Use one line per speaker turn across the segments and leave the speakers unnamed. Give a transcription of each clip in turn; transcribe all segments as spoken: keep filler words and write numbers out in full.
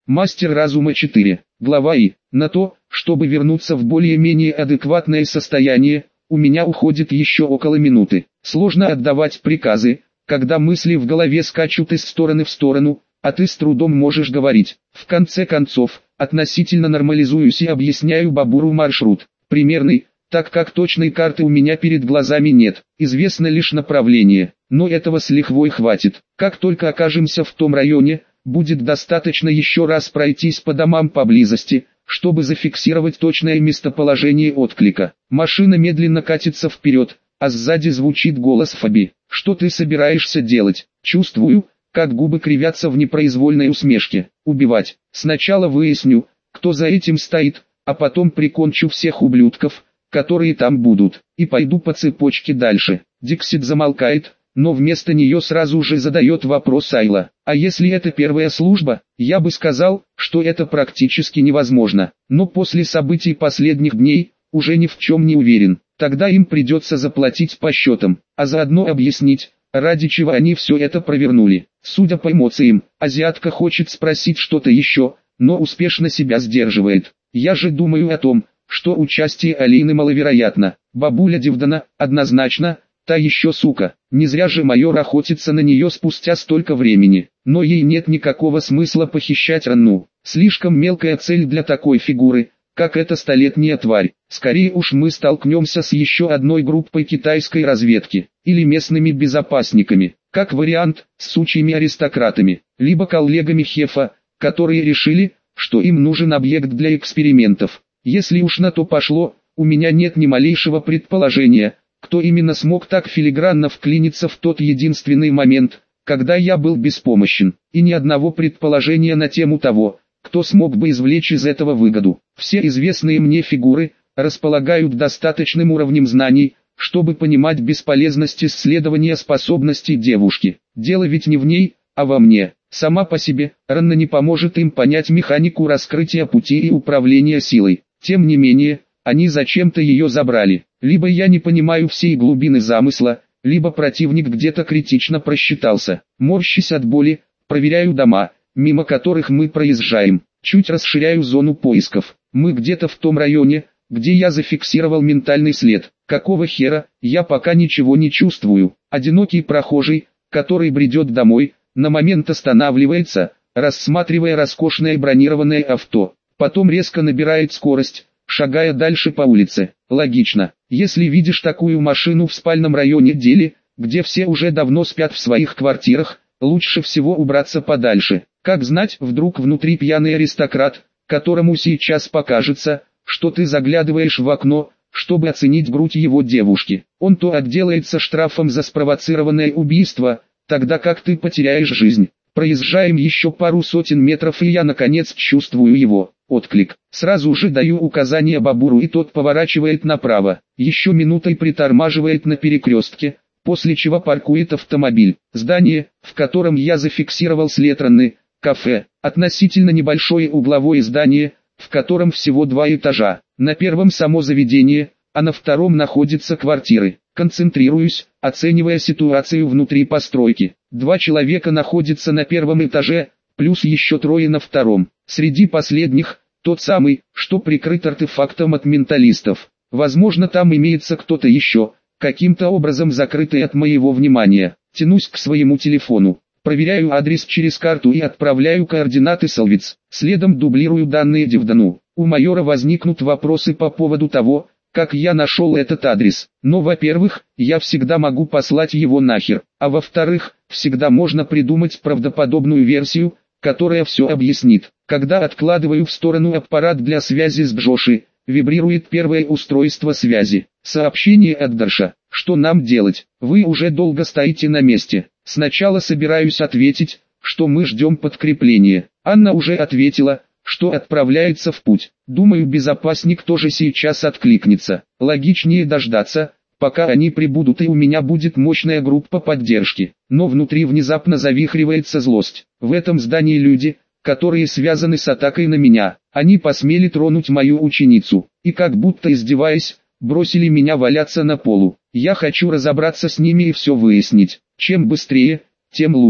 Мастер разума четыре. Глава И. На то, чтобы вернуться в более-менее адекватное состояние, у меня уходит еще около минуты. Сложно отдавать приказы, когда мысли в голове скачут из стороны в сторону, а ты с трудом можешь говорить. В конце концов, относительно нормализуюсь и объясняю Бабуру маршрут. Примерный, так как точной карты у меня перед глазами нет, известно лишь направление, но этого с лихвой хватит. Как только окажемся в том районе, будет достаточно еще раз пройтись по домам поблизости, чтобы зафиксировать точное местоположение отклика. Машина медленно катится вперед, а сзади звучит голос Фаби. «Что ты собираешься делать?» Чувствую, как губы кривятся в непроизвольной усмешке. «Убивать. Сначала выясню, кто за этим стоит, а потом прикончу всех ублюдков, которые там будут, и пойду по цепочке дальше». Диксит замолкает, но вместо нее сразу же задает вопрос Айла. «А если это первая служба?» Я бы сказал, что это практически невозможно, но после событий последних дней, уже ни в чем не уверен. Тогда им придется заплатить по счетам, а заодно объяснить, ради чего они все это провернули. Судя по эмоциям, азиатка хочет спросить что-то еще, но успешно себя сдерживает. Я же думаю о том, что участие Алины маловероятно. Бабуля Дивдана, однозначно, та еще сука. Не зря же майор охотится на нее спустя столько времени. Но ей нет никакого смысла похищать Ранну. Слишком мелкая цель для такой фигуры, как эта столетняя тварь. Скорее уж мы столкнемся с еще одной группой китайской разведки, или местными безопасниками, как вариант, с сучьими аристократами, либо коллегами Хефа, которые решили, что им нужен объект для экспериментов. Если уж на то пошло, у меня нет ни малейшего предположения, кто именно смог так филигранно вклиниться в тот единственный момент, когда я был беспомощен, и ни одного предположения на тему того, кто смог бы извлечь из этого выгоду. Все известные мне фигуры располагают достаточным уровнем знаний, чтобы понимать бесполезность исследования способностей девушки. Дело ведь не в ней, а во мне. Сама по себе, Ранна не поможет им понять механику раскрытия пути и управления силой. Тем не менее, они зачем-то ее забрали. Либо я не понимаю всей глубины замысла, либо противник где-то критично просчитался. Морщась от боли, проверяю дома, мимо которых мы проезжаем. Чуть расширяю зону поисков. Мы где-то в том районе, где я зафиксировал ментальный след. Какого хера, я пока ничего не чувствую. Одинокий прохожий, который бредет домой, на момент останавливается, рассматривая роскошное бронированное авто. Потом резко набирает скорость, шагая дальше по улице. Логично. Если видишь такую машину в спальном районе Дели, где все уже давно спят в своих квартирах, лучше всего убраться подальше. Как знать, вдруг внутри пьяный аристократ, которому сейчас покажется, что ты заглядываешь в окно, чтобы оценить грудь его девушки. Он то отделается штрафом за спровоцированное убийство, тогда как ты потеряешь жизнь. Проезжаем еще пару сотен метров, и я наконец чувствую его отклик. Сразу же даю указание Бабуру, и тот поворачивает направо. Еще минутой притормаживает на перекрестке, после чего паркует автомобиль. Здание, в котором я зафиксировал след Ранны, кафе, относительно небольшое угловое здание, в котором всего два этажа. На первом само заведение, а на втором находятся квартиры. Концентрируюсь, оценивая ситуацию внутри постройки. Два человека находятся на первом этаже, плюс еще трое на втором. Среди последних, тот самый, что прикрыт артефактом от менталистов. Возможно, там имеется кто-то еще, каким-то образом закрытый от моего внимания. Тянусь к своему телефону. Проверяю адрес через карту и отправляю координаты Салвиц. Следом дублирую данные Дивдану. У майора возникнут вопросы по поводу того, как я нашел этот адрес. Но, во-первых, я всегда могу послать его нахер, а во-вторых, всегда можно придумать правдоподобную версию, которая все объяснит. Когда откладываю в сторону аппарат для связи с Джоши, вибрирует первое устройство связи. Сообщение от Дарша. Что нам делать? Вы уже долго стоите на месте. Сначала собираюсь ответить, что мы ждем подкрепления. Анна уже ответила, что отправляется в путь. Думаю, безопасник тоже сейчас откликнется. Логичнее дождаться, пока они прибудут, и у меня будет мощная группа поддержки. Но внутри внезапно завихривается злость. В этом здании люди, которые связаны с атакой на меня. Они посмели тронуть мою ученицу, и как будто издеваясь, бросили меня валяться на полу. Я хочу разобраться с ними и все выяснить. Чем быстрее, тем лучше.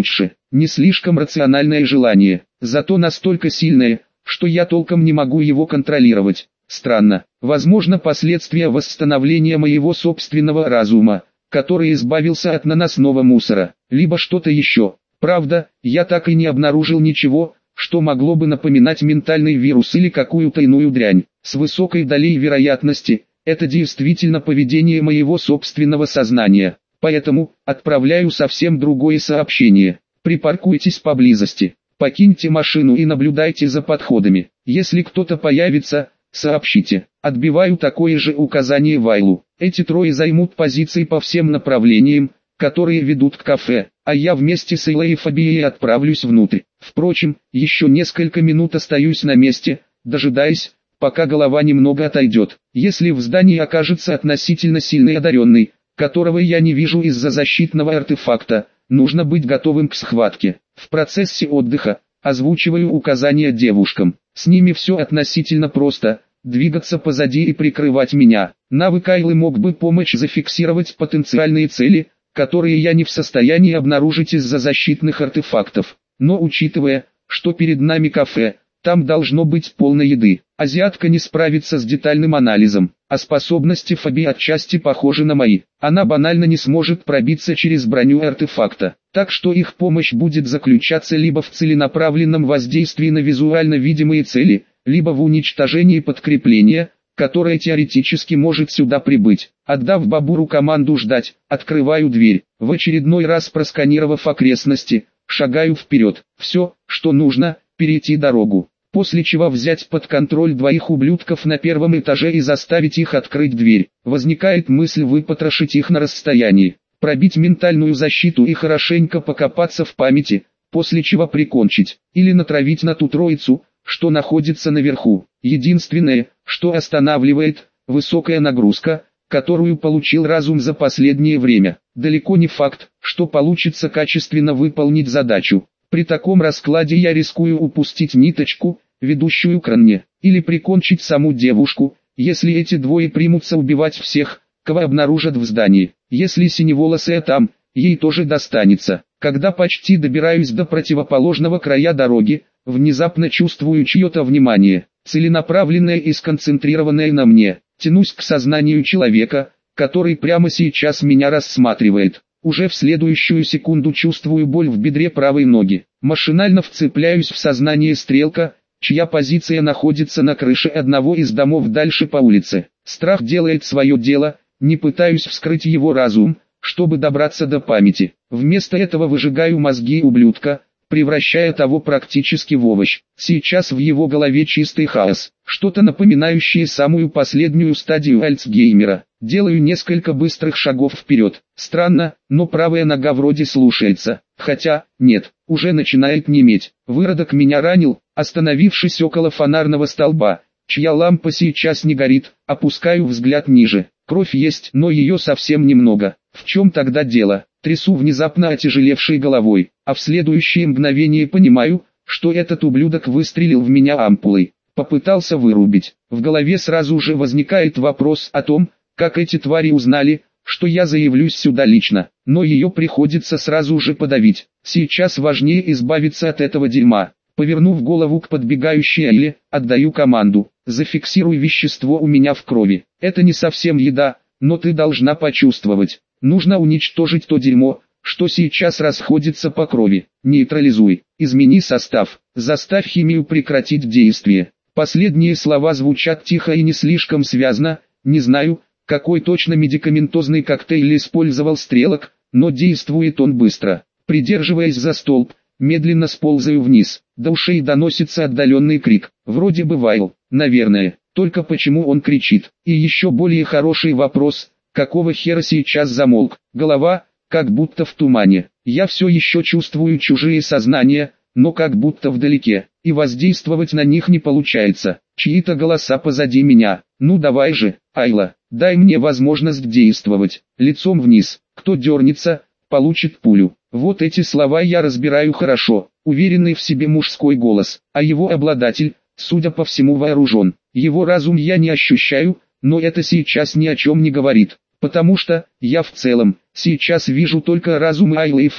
не слишком рациональное желание, зато настолько сильное, что я толком не могу его контролировать. Странно, возможно последствия восстановления моего собственного разума, который избавился от наносного мусора, либо что-то еще. Правда, я так и не обнаружил ничего, что могло бы напоминать ментальный вирус или какую-то иную дрянь. С высокой долей вероятности, это действительно поведение моего собственного сознания. Поэтому, отправляю совсем другое сообщение. Припаркуйтесь поблизости, покиньте машину и наблюдайте за подходами. Если кто-то появится, сообщите. Отбиваю такое же указание Вайлу. Эти трое займут позиции по всем направлениям, которые ведут к кафе, а я вместе с Эйлой и Фабией отправлюсь внутрь. Впрочем, еще несколько минут остаюсь на месте, дожидаясь, пока голова немного отойдет. Если в здании окажется относительно сильный одаренный, которого я не вижу из-за защитного артефакта, нужно быть готовым к схватке. В процессе отдыха озвучиваю указания девушкам. С ними все относительно просто. Двигаться позади и прикрывать меня. Навык Айлы мог бы помочь зафиксировать потенциальные цели, которые я не в состоянии обнаружить из-за защитных артефактов. Но учитывая, что перед нами кафе, там должно быть полно еды. Азиатка не справится с детальным анализом, а способности Фаби отчасти похожи на мои. Она банально не сможет пробиться через броню артефакта. Так что их помощь будет заключаться либо в целенаправленном воздействии на визуально видимые цели, либо в уничтожении подкрепления, которое теоретически может сюда прибыть. Отдав Бабуру команду ждать, открываю дверь, в очередной раз просканировав окрестности, шагаю вперед. Все, что нужно, перейти дорогу. После чего взять под контроль двоих ублюдков на первом этаже и заставить их открыть дверь. Возникает мысль выпотрошить их на расстоянии, пробить ментальную защиту и хорошенько покопаться в памяти, после чего прикончить, или натравить на ту троицу, что находится наверху. Единственное, что останавливает, высокая нагрузка, которую получил разум за последнее время. Далеко не факт, что получится качественно выполнить задачу. При таком раскладе я рискую упустить ниточку, ведущую к Ранне, или прикончить саму девушку, если эти двое примутся убивать всех, кого обнаружат в здании. Если синеволосая там, ей тоже достанется. Когда почти добираюсь до противоположного края дороги, внезапно чувствую чье-то внимание, целенаправленное и сконцентрированное на мне. Тянусь к сознанию человека, который прямо сейчас меня рассматривает. Уже в следующую секунду чувствую боль в бедре правой ноги. Машинально вцепляюсь в сознание стрелка, чья позиция находится на крыше одного из домов дальше по улице. Страх делает свое дело, не пытаюсь вскрыть его разум, чтобы добраться до памяти. Вместо этого выжигаю мозги ублюдка, превращая того практически в овощ. Сейчас в его голове чистый хаос, что-то напоминающее самую последнюю стадию Альцгеймера. Делаю несколько быстрых шагов вперед. Странно, но правая нога вроде слушается. Хотя, нет, уже начинает неметь. Выродок меня ранил, остановившись около фонарного столба, чья лампа сейчас не горит. Опускаю взгляд ниже. Кровь есть, но ее совсем немного. В чем тогда дело? Трясу внезапно отяжелевшей головой, а в следующее мгновение понимаю, что этот ублюдок выстрелил в меня ампулой. Попытался вырубить. В голове сразу же возникает вопрос о том, как эти твари узнали, что я заявлюсь сюда лично, но ее приходится сразу же подавить. Сейчас важнее избавиться от этого дерьма. Повернув голову к подбегающей Айле, отдаю команду: зафиксируй вещество у меня в крови. Это не совсем еда, но ты должна почувствовать. Нужно уничтожить то дерьмо, что сейчас расходится по крови. Нейтрализуй, измени состав, заставь химию прекратить действие. Последние слова звучат тихо и не слишком связно. Не знаю, какой точно медикаментозный коктейль использовал стрелок, но действует он быстро. Придерживаясь за столб, медленно сползаю вниз. До ушей доносится отдаленный крик. Вроде бы Вайл, наверное. Только почему он кричит? И еще более хороший вопрос: какого хера сейчас замолк? Голова, как будто в тумане. Я все еще чувствую чужие сознания, но как будто вдалеке, и воздействовать на них не получается. Чьи-то голоса позади меня. Ну давай же, Айла, дай мне возможность действовать. Лицом вниз. Кто дернется, получит пулю. Вот эти слова я разбираю хорошо. Уверенный в себе мужской голос, а его обладатель, судя по всему, вооружен. Его разум я не ощущаю, но это сейчас ни о чем не говорит. Потому что, я в целом, сейчас вижу только разум Айлы и Фаби,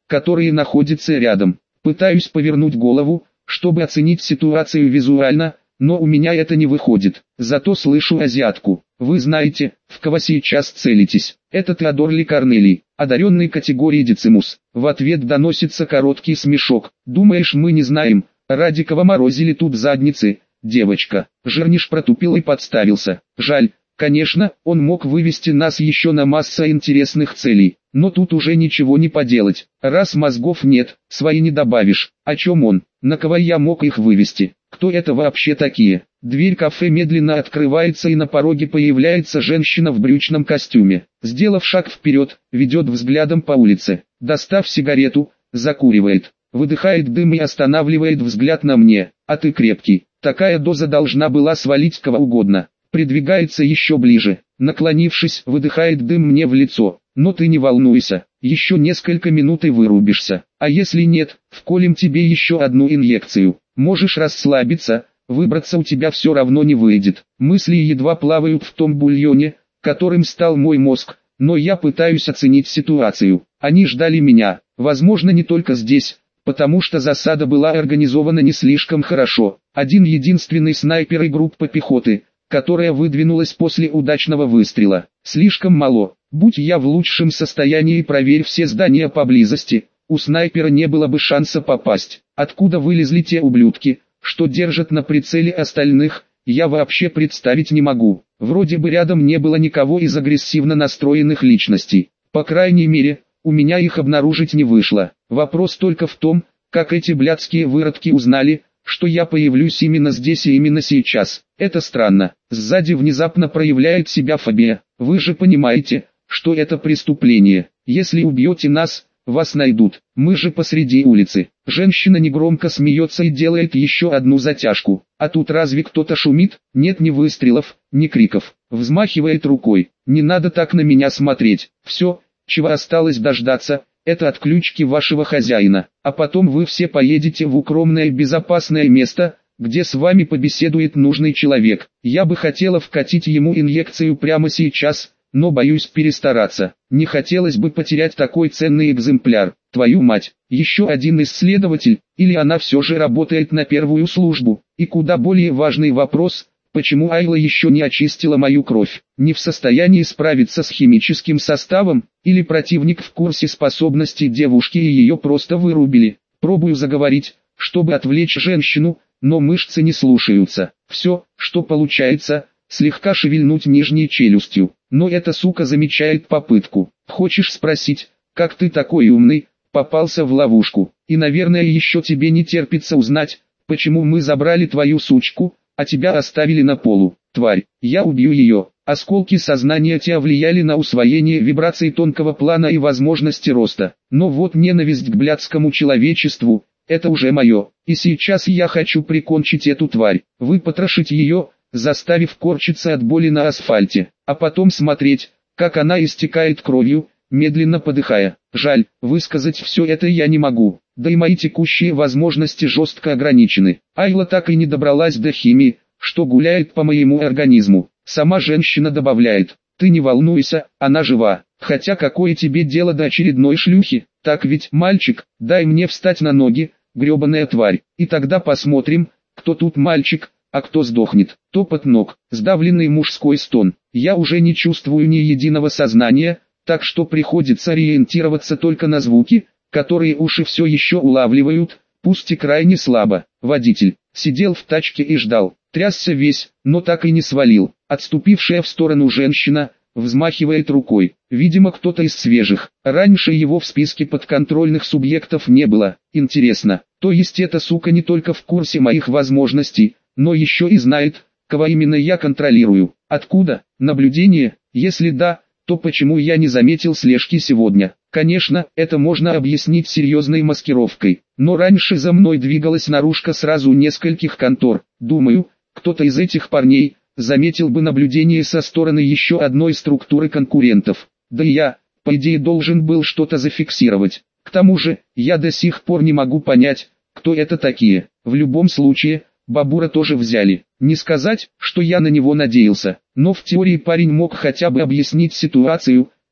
которые находятся рядом. Пытаюсь повернуть голову, чтобы оценить ситуацию визуально, но у меня это не выходит. Зато слышу азиатку. Вы знаете, в кого сейчас целитесь? Это Теодор Ли Корнелий, одаренный категории Децимус. В ответ доносится короткий смешок. Думаешь, мы не знаем, ради кого морозили тут задницы? Девочка. Жерниш протупил и подставился. Жаль. Конечно, он мог вывести нас еще на массу интересных целей, но тут уже ничего не поделать. Раз мозгов нет, свои не добавишь. О чем он? На кого я мог их вывести? Кто это вообще такие? Дверь кафе медленно открывается, и на пороге появляется женщина в брючном костюме. Сделав шаг вперед, ведет взглядом по улице. Достав сигарету, закуривает. Выдыхает дым и останавливает взгляд на мне. А ты крепкий. Такая доза должна была свалить кого угодно. Придвигается еще ближе, наклонившись, выдыхает дым мне в лицо. Но ты не волнуйся, еще несколько минут и вырубишься. А если нет, вколем тебе еще одну инъекцию. Можешь расслабиться, выбраться у тебя все равно не выйдет. Мысли едва плавают в том бульоне, которым стал мой мозг, но я пытаюсь оценить ситуацию. Они ждали меня, возможно, не только здесь, потому что засада была организована не слишком хорошо. Один единственный снайпер и группа пехоты, которая выдвинулась после удачного выстрела. Слишком мало. Будь я в лучшем состоянии, проверь все здания поблизости, у снайпера не было бы шанса попасть. Откуда вылезли те ублюдки, что держат на прицеле остальных, я вообще представить не могу. Вроде бы рядом не было никого из агрессивно настроенных личностей. По крайней мере, у меня их обнаружить не вышло. Вопрос только в том, как эти блядские выродки узнали, что я появлюсь именно здесь и именно сейчас. Это странно. Сзади внезапно проявляет себя фобия. Вы же понимаете, что это преступление. Если убьете нас, вас найдут. Мы же посреди улицы. Женщина негромко смеется и делает еще одну затяжку. А тут разве кто-то шумит? Нет ни выстрелов, ни криков. Взмахивает рукой. Не надо так на меня смотреть. Все, чего осталось дождаться, это отключки вашего хозяина, а потом вы все поедете в укромное безопасное место, где с вами побеседует нужный человек. Я бы хотела вкатить ему инъекцию прямо сейчас, но боюсь перестараться. Не хотелось бы потерять такой ценный экземпляр. Твою мать, еще один исследователь, или она все же работает на первую службу? И куда более важный вопрос: почему Айла еще не очистила мою кровь? Не в состоянии справиться с химическим составом, или противник в курсе способностей девушки и ее просто вырубили? Пробую заговорить, чтобы отвлечь женщину, но мышцы не слушаются. Все, что получается, слегка шевельнуть нижней челюстью. Но эта сука замечает попытку. Хочешь спросить, как ты такой умный, попался в ловушку? И наверное еще тебе не терпится узнать, почему мы забрали твою сучку, а тебя оставили на полу. Тварь, я убью ее. Осколки сознания тебя влияли на усвоение вибраций тонкого плана и возможности роста. Но вот ненависть к блядскому человечеству, это уже мое. И сейчас я хочу прикончить эту тварь, выпотрошить ее, заставив корчиться от боли на асфальте, а потом смотреть, как она истекает кровью, медленно подыхая. Жаль, высказать все это я не могу, да и мои текущие возможности жестко ограничены. Айла так и не добралась до химии, что гуляет по моему организму. Сама женщина добавляет: ты не волнуйся, она жива. Хотя какое тебе дело до очередной шлюхи? Так ведь, мальчик, дай мне встать на ноги, гребаная тварь, и тогда посмотрим, кто тут мальчик, а кто сдохнет. Топот ног, сдавленный мужской стон. Я уже не чувствую ни единого сознания, так что приходится ориентироваться только на звуки, которые уши все еще улавливают, пусть и крайне слабо. Водитель сидел в тачке и ждал, трясся весь, но так и не свалил. Отступившая в сторону женщина взмахивает рукой. Видимо, кто-то из свежих. Раньше его в списке подконтрольных субъектов не было. Интересно, то есть эта сука не только в курсе моих возможностей, но еще и знает, кого именно я контролирую. Откуда? Наблюдение? Если да, то почему я не заметил слежки сегодня? Конечно, это можно объяснить серьезной маскировкой, но раньше за мной двигалась наружка сразу нескольких контор. Думаю, кто-то из этих парней заметил бы наблюдение со стороны еще одной структуры конкурентов. Да и я, по идее, должен был что-то зафиксировать. К тому же, я до сих пор не могу понять, кто это такие. В любом случае, Бабура тоже взяли. Не сказать, что я на него надеялся, но в теории парень мог хотя бы объяснить ситуацию,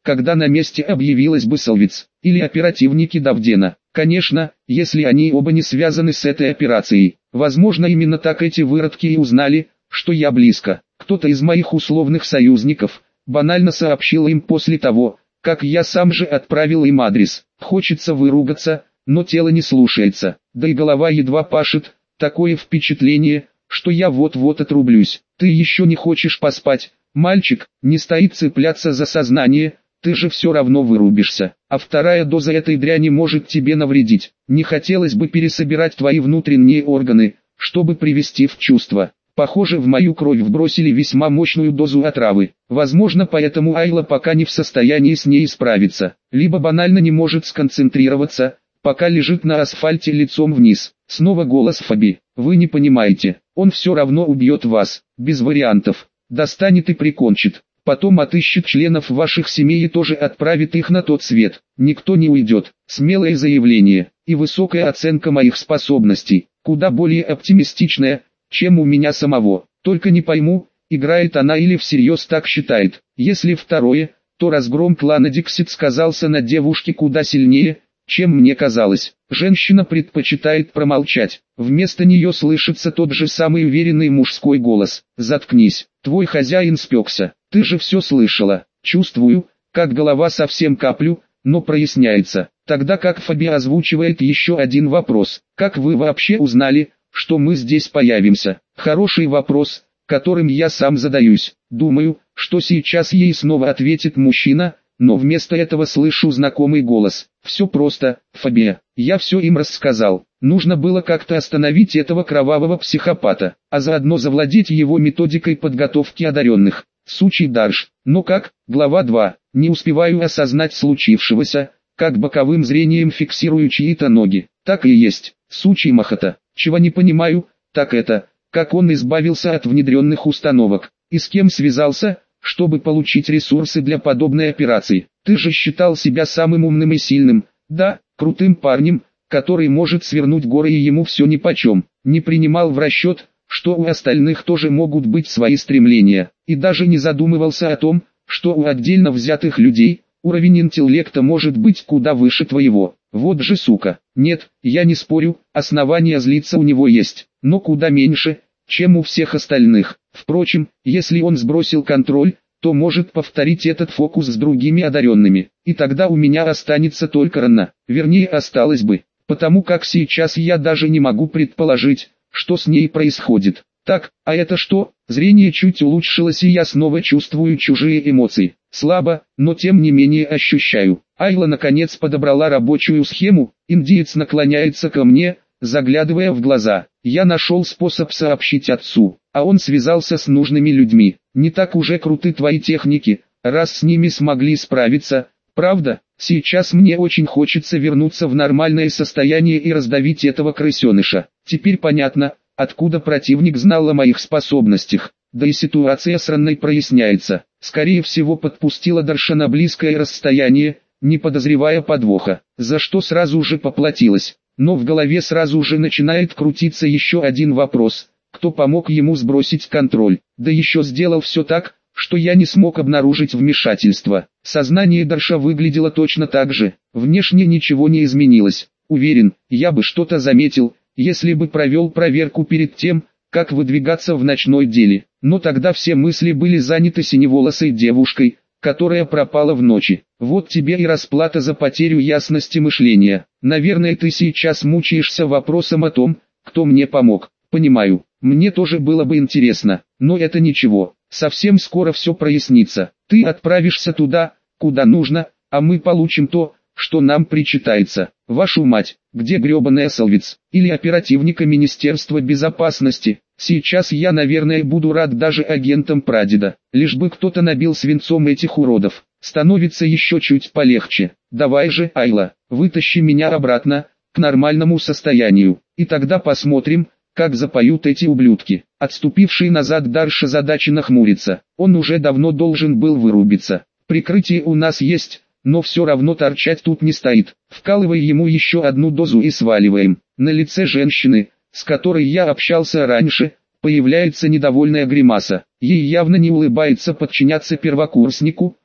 когда на месте объявилась бы Солвиц, или оперативники Давдена. Конечно, если они оба не связаны с этой операцией. Возможно, именно так эти выродки и узнали, что я близко. Кто-то из моих условных союзников банально сообщил им после того, как я сам же отправил им адрес. Хочется выругаться, но тело не слушается, да и голова едва пашет. Такое впечатление, что я вот-вот отрублюсь. Ты еще не хочешь поспать, мальчик? Не стоит цепляться за сознание, ты же все равно вырубишься. А вторая доза этой дряни может тебе навредить. Не хотелось бы пересобирать твои внутренние органы, чтобы привести в чувство. Похоже, в мою кровь вбросили весьма мощную дозу отравы. Возможно, поэтому Айла пока не в состоянии с ней справиться. Либо банально не может сконцентрироваться, пока лежит на асфальте лицом вниз. Снова голос Фаби. Вы не понимаете, он все равно убьет вас, без вариантов. Достанет и прикончит. Потом отыщет членов ваших семей и тоже отправит их на тот свет. Никто не уйдет. Смелое заявление и высокая оценка моих способностей, куда более оптимистичная, чем у меня самого. Только не пойму, играет она или всерьез так считает. Если второе, то разгром клана Диксит сказался на девушке куда сильнее, чем мне казалось. Женщина предпочитает промолчать. Вместо нее слышится тот же самый уверенный мужской голос. «Заткнись, твой хозяин спекся. Ты же все слышала». Чувствую, как голова совсем каплю, но проясняется. Тогда как Фаби озвучивает еще один вопрос. «Как вы вообще узнали, что мы здесь появимся?» Хороший вопрос, которым я сам задаюсь. Думаю, что сейчас ей снова ответит мужчина, но вместо этого слышу знакомый голос. «Все просто, Фабия, я все им рассказал. Нужно было как-то остановить этого кровавого психопата, а заодно завладеть его методикой подготовки одаренных. Сучий Дарш. Но как?» Глава два. Не успеваю осознать случившегося, как боковым зрением фиксирую чьи-то ноги. Так и есть, сучий Махата. Чего не понимаю, так это, как он избавился от внедренных установок, и с кем связался, чтобы получить ресурсы для подобной операции. Ты же считал себя самым умным и сильным, да, крутым парнем, который может свернуть горы и ему все нипочем. Не принимал в расчет, что у остальных тоже могут быть свои стремления, и даже не задумывался о том, что у отдельно взятых людей уровень интеллекта может быть куда выше твоего. Вот же сука. Нет, я не спорю, основания злиться у него есть, но куда меньше, чем у всех остальных. Впрочем, если он сбросил контроль, то может повторить этот фокус с другими одаренными, и тогда у меня останется только рана, вернее осталось бы, потому как сейчас я даже не могу предположить, что с ней происходит. Так, а это что? Зрение чуть улучшилось и я снова чувствую чужие эмоции. Слабо, но тем не менее ощущаю. Айла наконец подобрала рабочую схему, индиец наклоняется ко мне, заглядывая в глаза. Я нашел способ сообщить отцу, а он связался с нужными людьми. Не так уже круты твои техники, раз с ними смогли справиться, правда? Сейчас мне очень хочется вернуться в нормальное состояние и раздавить этого крысеныша. Теперь понятно, откуда противник знал о моих способностях. Да и ситуация с Ранной проясняется. Скорее всего подпустила Дарша на близкое расстояние, не подозревая подвоха, за что сразу же поплатилась. Но в голове сразу же начинает крутиться еще один вопрос. Кто помог ему сбросить контроль? Да еще сделал все так, что я не смог обнаружить вмешательство. Сознание Дарша выглядело точно так же. Внешне ничего не изменилось. Уверен, я бы что-то заметил, если бы провел проверку перед тем, как выдвигаться в ночной деле. Но тогда все мысли были заняты синеволосой девушкой, которая пропала в ночи. Вот тебе и расплата за потерю ясности мышления. Наверное, ты сейчас мучаешься вопросом о том, кто мне помог. Понимаю, мне тоже было бы интересно, но это ничего. Совсем скоро все прояснится. Ты отправишься туда, куда нужно, а мы получим то, что нам причитается. Вашу мать, где гребаная Солвиц, или оперативника Министерства безопасности? Сейчас я, наверное, буду рад даже агентам прадеда, лишь бы кто-то набил свинцом этих уродов. Становится еще чуть полегче. Давай же, Айла, вытащи меня обратно, к нормальному состоянию, и тогда посмотрим, как запоют эти ублюдки. Отступивший назад Дарш озадаченно хмурится. Он уже давно должен был вырубиться. Прикрытие у нас есть, но все равно торчать тут не стоит. Вкалывай ему еще одну дозу и сваливаем. На лице женщины, с которой я общался раньше, появляется недовольная гримаса. Ей явно не улыбается подчиняться первокурснику,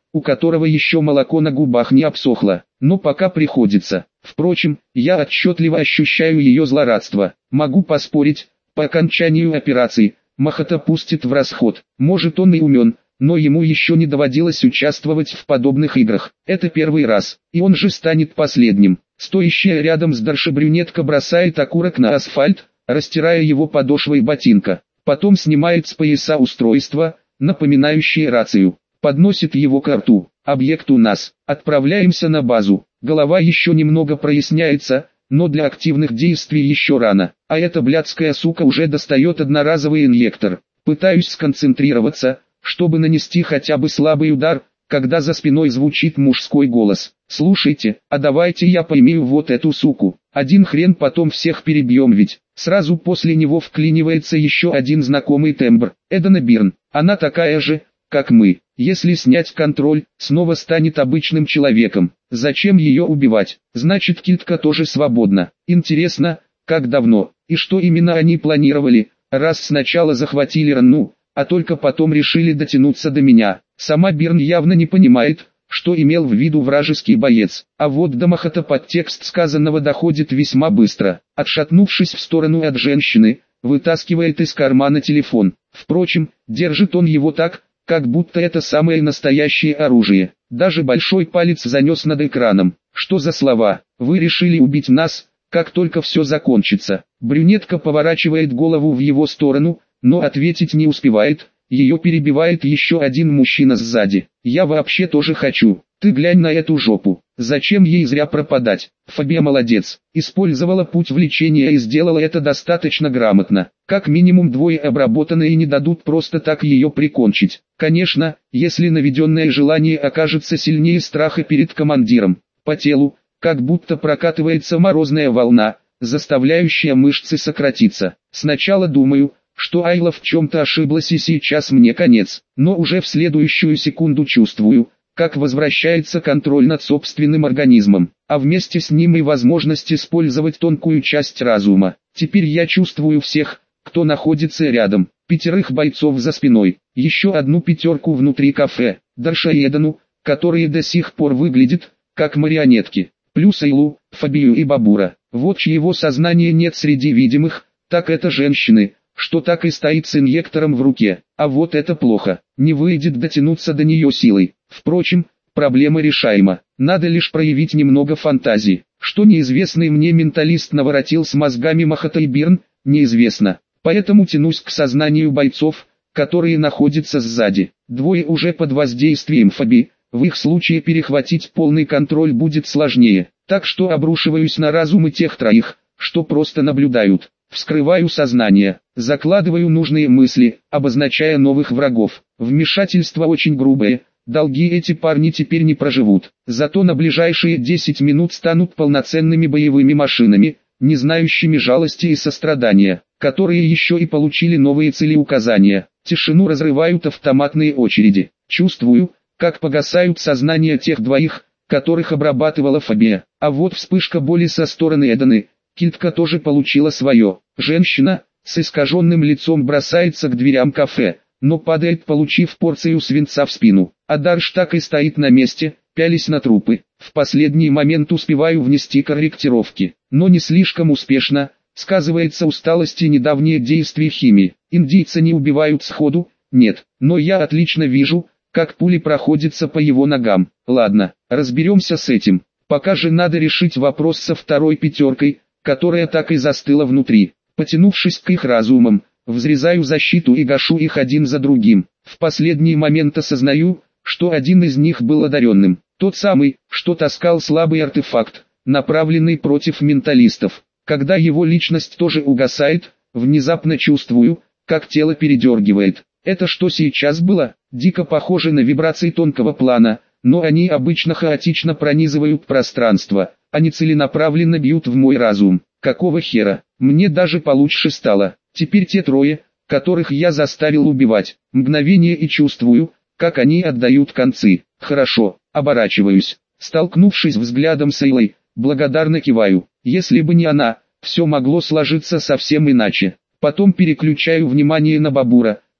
у которого еще молоко на губах не обсохло, но пока приходится. Впрочем, я отчетливо ощущаю ее злорадство. Могу поспорить, по окончанию операции, Махата пустит в расход. Может, он и умен, но ему еще не доводилось участвовать в подобных играх. Это первый раз, и он же станет последним. Стоящая рядом с Даршей брюнетка бросает окурок на асфальт, растирая его подошвой ботинка. Потом снимает с пояса устройство, напоминающее рацию. Подносит его к рту. Объект у нас. Отправляемся на базу. Голова еще немного проясняется, но для активных действий еще рано. А эта блядская сука уже достает одноразовый инъектор. Пытаюсь сконцентрироваться, чтобы нанести хотя бы слабый удар, когда за спиной звучит мужской голос. «Слушайте, а давайте я поймаю вот эту суку. Один хрен потом всех перебьем ведь». Сразу после него вклинивается еще один знакомый тембр. Эдана Бирн. Она такая же, как мы. Если снять контроль, снова станет обычным человеком. Зачем ее убивать? Значит, кильтка тоже свободна. Интересно, как давно, и что именно они планировали, раз сначала захватили Ранну, а только потом решили дотянуться до меня. Сама Бирн явно не понимает, что имел в виду вражеский боец. А вот до Махата подтекст сказанного доходит весьма быстро. Отшатнувшись в сторону от женщины, вытаскивает из кармана телефон. Впрочем, держит он его так, как будто это самое настоящее оружие. Даже большой палец занес над экраном. Что за слова? Вы решили убить нас, как только все закончится. Брюнетка поворачивает голову в его сторону, но ответить не успевает. Ее перебивает еще один мужчина сзади. Я вообще тоже хочу. Ты глянь на эту жопу. Зачем ей зря пропадать? Фабия молодец. Использовала путь влечения и сделала это достаточно грамотно. Как минимум двое обработанные не дадут просто так ее прикончить. Конечно, если наведенное желание окажется сильнее страха перед командиром. По телу, как будто прокатывается морозная волна, заставляющая мышцы сократиться. Сначала думаю, что Айла в чем-то ошиблась и сейчас мне конец, но уже в следующую секунду чувствую, как возвращается контроль над собственным организмом, а вместе с ним и возможность использовать тонкую часть разума. Теперь я чувствую всех, кто находится рядом, пятерых бойцов за спиной, еще одну пятерку внутри кафе, Дарша и Эдану, которые до сих пор выглядят, как марионетки, плюс Айлу, Фабию и Бабура. Вот чьего сознания нет среди видимых, так это женщины, что так и стоит с инъектором в руке. А вот это плохо, не выйдет дотянуться до нее силой. Впрочем, проблема решаема, надо лишь проявить немного фантазии. Что неизвестный мне менталист наворотил с мозгами Махата и Бирн, неизвестно. Поэтому тянусь к сознанию бойцов, которые находятся сзади. Двое уже под воздействием Фаби, в их случае перехватить полный контроль будет сложнее. Так что обрушиваюсь на разумы тех троих, что просто наблюдают. Вскрываю сознание, закладываю нужные мысли, обозначая новых врагов. Вмешательство очень грубое, долги эти парни теперь не проживут. Зато на ближайшие десять минут станут полноценными боевыми машинами, не знающими жалости и сострадания, которые еще и получили новые целеуказания. Тишину разрывают автоматные очереди. Чувствую, как погасают сознания тех двоих, которых обрабатывала Фабия. А вот вспышка боли со стороны Эданы. Кильтка тоже получила свое. Женщина, с искаженным лицом бросается к дверям кафе, но падает, получив порцию свинца в спину. А Дарш так и стоит на месте, пялись на трупы. В последний момент успеваю внести корректировки, но не слишком успешно. Сказывается усталость и недавние действия химии. Индийца не убивают сходу, нет, но я отлично вижу, как пули проходятся по его ногам. Ладно, разберемся с этим. Пока же надо решить вопрос со второй пятеркой, которая так и застыла внутри. Потянувшись к их разумам, взрезаю защиту и гашу их один за другим. В последний момент осознаю, что один из них был одаренным. Тот самый, что таскал слабый артефакт, направленный против менталистов. Когда его личность тоже угасает, внезапно чувствую, как тело передергивает. Это что сейчас было? Дико похоже на вибрации тонкого плана, но они обычно хаотично пронизывают пространство. Они целенаправленно бьют в мой разум. Какого хера? Мне даже получше стало. Теперь те трое, которых я заставил убивать. Мгновение и чувствую, как они отдают концы. Хорошо, оборачиваюсь. Столкнувшись взглядом с Эйлой, благодарно киваю. Если бы не она, все могло сложиться совсем иначе. Потом переключаю внимание на Бабура,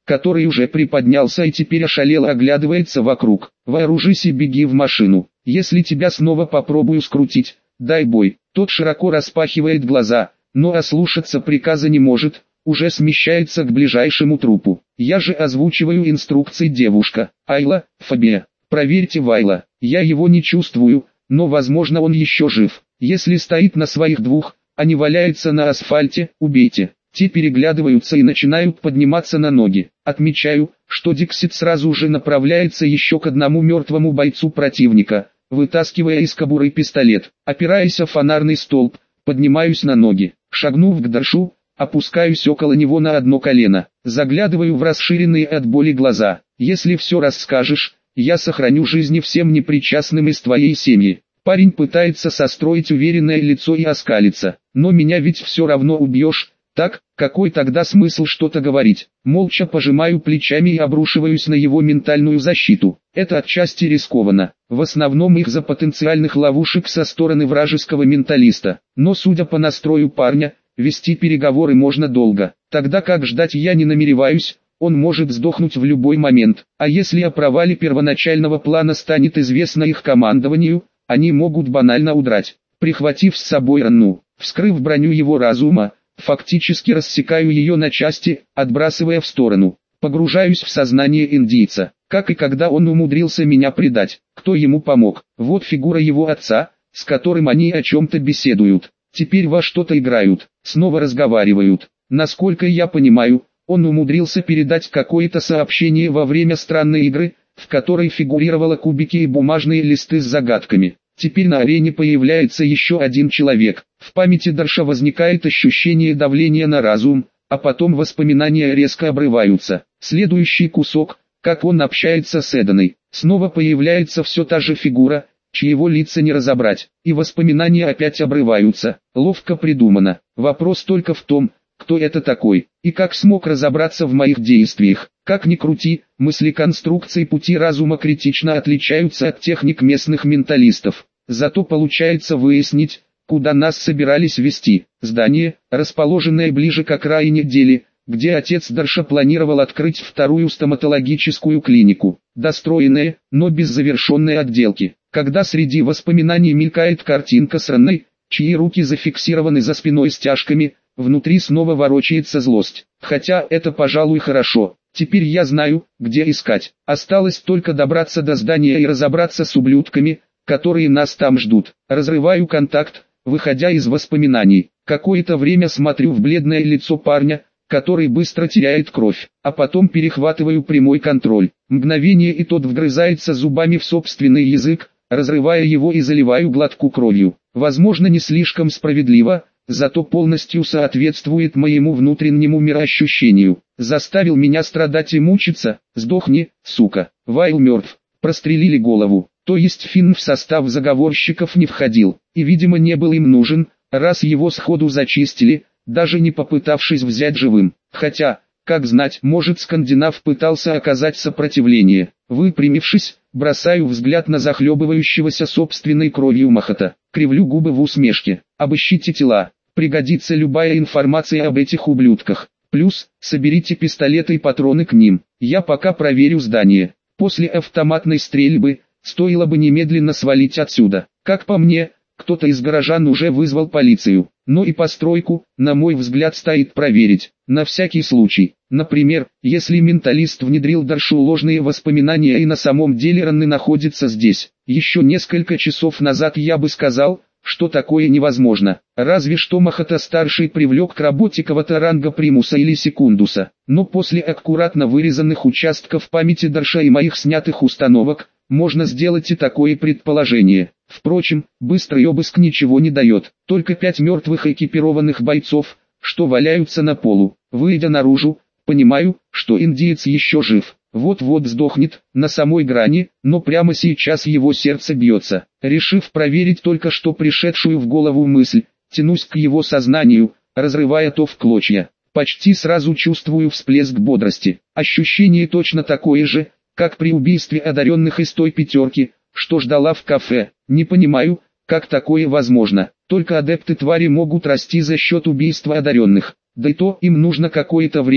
который уже приподнялся и теперь ошалело оглядывается вокруг. «Вооружись и беги в машину. Если тебя снова попробую скрутить, дай бой». Тот широко распахивает глаза, но ослушаться приказа не может, уже смещается к ближайшему трупу. Я же озвучиваю инструкции: девушка, Айла, Фабия. Проверьте Вайла, я его не чувствую, но возможно он еще жив. Если стоит на своих двух, а не валяется на асфальте, убейте. Те переглядываются и начинают подниматься на ноги. Отмечаю, что Диксит сразу же направляется еще к одному мертвому бойцу противника, вытаскивая из кобуры пистолет. Опираясь о фонарный столб, поднимаюсь на ноги. Шагнув к Даршу, опускаюсь около него на одно колено. Заглядываю в расширенные от боли глаза. «Если все расскажешь, я сохраню жизни всем непричастным из твоей семьи». Парень пытается состроить уверенное лицо и оскалиться. «Но меня ведь все равно убьешь». Так, какой тогда смысл что-то говорить? Молча пожимаю плечами и обрушиваюсь на его ментальную защиту. Это отчасти рискованно, в основном из-за потенциальных ловушек со стороны вражеского менталиста. Но судя по настрою парня, вести переговоры можно долго. Тогда как ждать я не намереваюсь, он может сдохнуть в любой момент. А если о провале первоначального плана станет известно их командованию, они могут банально удрать. Прихватив с собой Ранну, вскрыв броню его разума, фактически рассекаю ее на части, отбрасывая в сторону. Погружаюсь в сознание индийца. Как и когда он умудрился меня предать, кто ему помог. Вот фигура его отца, с которым они о чем-то беседуют. Теперь во что-то играют, снова разговаривают. Насколько я понимаю, он умудрился передать какое-то сообщение во время странной игры, в которой фигурировало кубики и бумажные листы с загадками. Теперь на арене появляется еще один человек. В памяти Дарша возникает ощущение давления на разум, а потом воспоминания резко обрываются. Следующий кусок, как он общается с Эданой. Снова появляется все та же фигура, чьего лица не разобрать, и воспоминания опять обрываются. Ловко придумано. Вопрос только в том, кто это такой, и как смог разобраться в моих действиях. Как ни крути, мысли конструкции пути разума критично отличаются от техник местных менталистов. Зато получается выяснить, куда нас собирались вести. Здание, расположенное ближе к окраине Дели, где отец Дарша планировал открыть вторую стоматологическую клинику. Достроенное, но без завершенной отделки. Когда среди воспоминаний мелькает картинка с Ранной, чьи руки зафиксированы за спиной стяжками, внутри снова ворочается злость. Хотя это, пожалуй, хорошо. Теперь я знаю, где искать. Осталось только добраться до здания и разобраться с ублюдками, которые нас там ждут. Разрываю контакт, выходя из воспоминаний. Какое-то время смотрю в бледное лицо парня, который быстро теряет кровь, а потом перехватываю прямой контроль. Мгновение и тот вгрызается зубами в собственный язык, разрывая его и заливаю глотку кровью. Возможно, не слишком справедливо, зато полностью соответствует моему внутреннему мироощущению. Заставил меня страдать и мучиться, сдохни, сука. Вайл мертв, прострелили голову. То есть Финн в состав заговорщиков не входил, и видимо не был им нужен, раз его сходу зачистили, даже не попытавшись взять живым. Хотя, как знать, может скандинав пытался оказать сопротивление. Выпрямившись, бросаю взгляд на захлебывающегося собственной кровью Махата. Кривлю губы в усмешке. Обыщите тела, пригодится любая информация об этих ублюдках. Плюс, соберите пистолеты и патроны к ним. Я пока проверю здание. После автоматной стрельбы, стоило бы немедленно свалить отсюда. Как по мне, кто-то из горожан уже вызвал полицию. Но и постройку, на мой взгляд, стоит проверить. На всякий случай. Например, если менталист внедрил Даршу ложные воспоминания и на самом деле Ранны находится здесь. Еще несколько часов назад я бы сказал, что такое невозможно. Разве что Махата-старший привлек к работе кого-то ранга Примуса или Секундуса. Но после аккуратно вырезанных участков памяти Дарша и моих снятых установок, можно сделать и такое предположение. Впрочем, быстрый обыск ничего не дает. Только пять мертвых экипированных бойцов, что валяются на полу. Выйдя наружу, понимаю, что индиец еще жив. Вот-вот сдохнет, на самой грани, но прямо сейчас его сердце бьется. Решив проверить только что пришедшую в голову мысль, тянусь к его сознанию, разрывая то в клочья. Почти сразу чувствую всплеск бодрости. Ощущение точно такое же, как при убийстве одаренных из той пятерки, что ждала в кафе. Не понимаю, как такое возможно. Только адепты твари могут расти за счет убийства одаренных. Да и то им нужно какое-то время,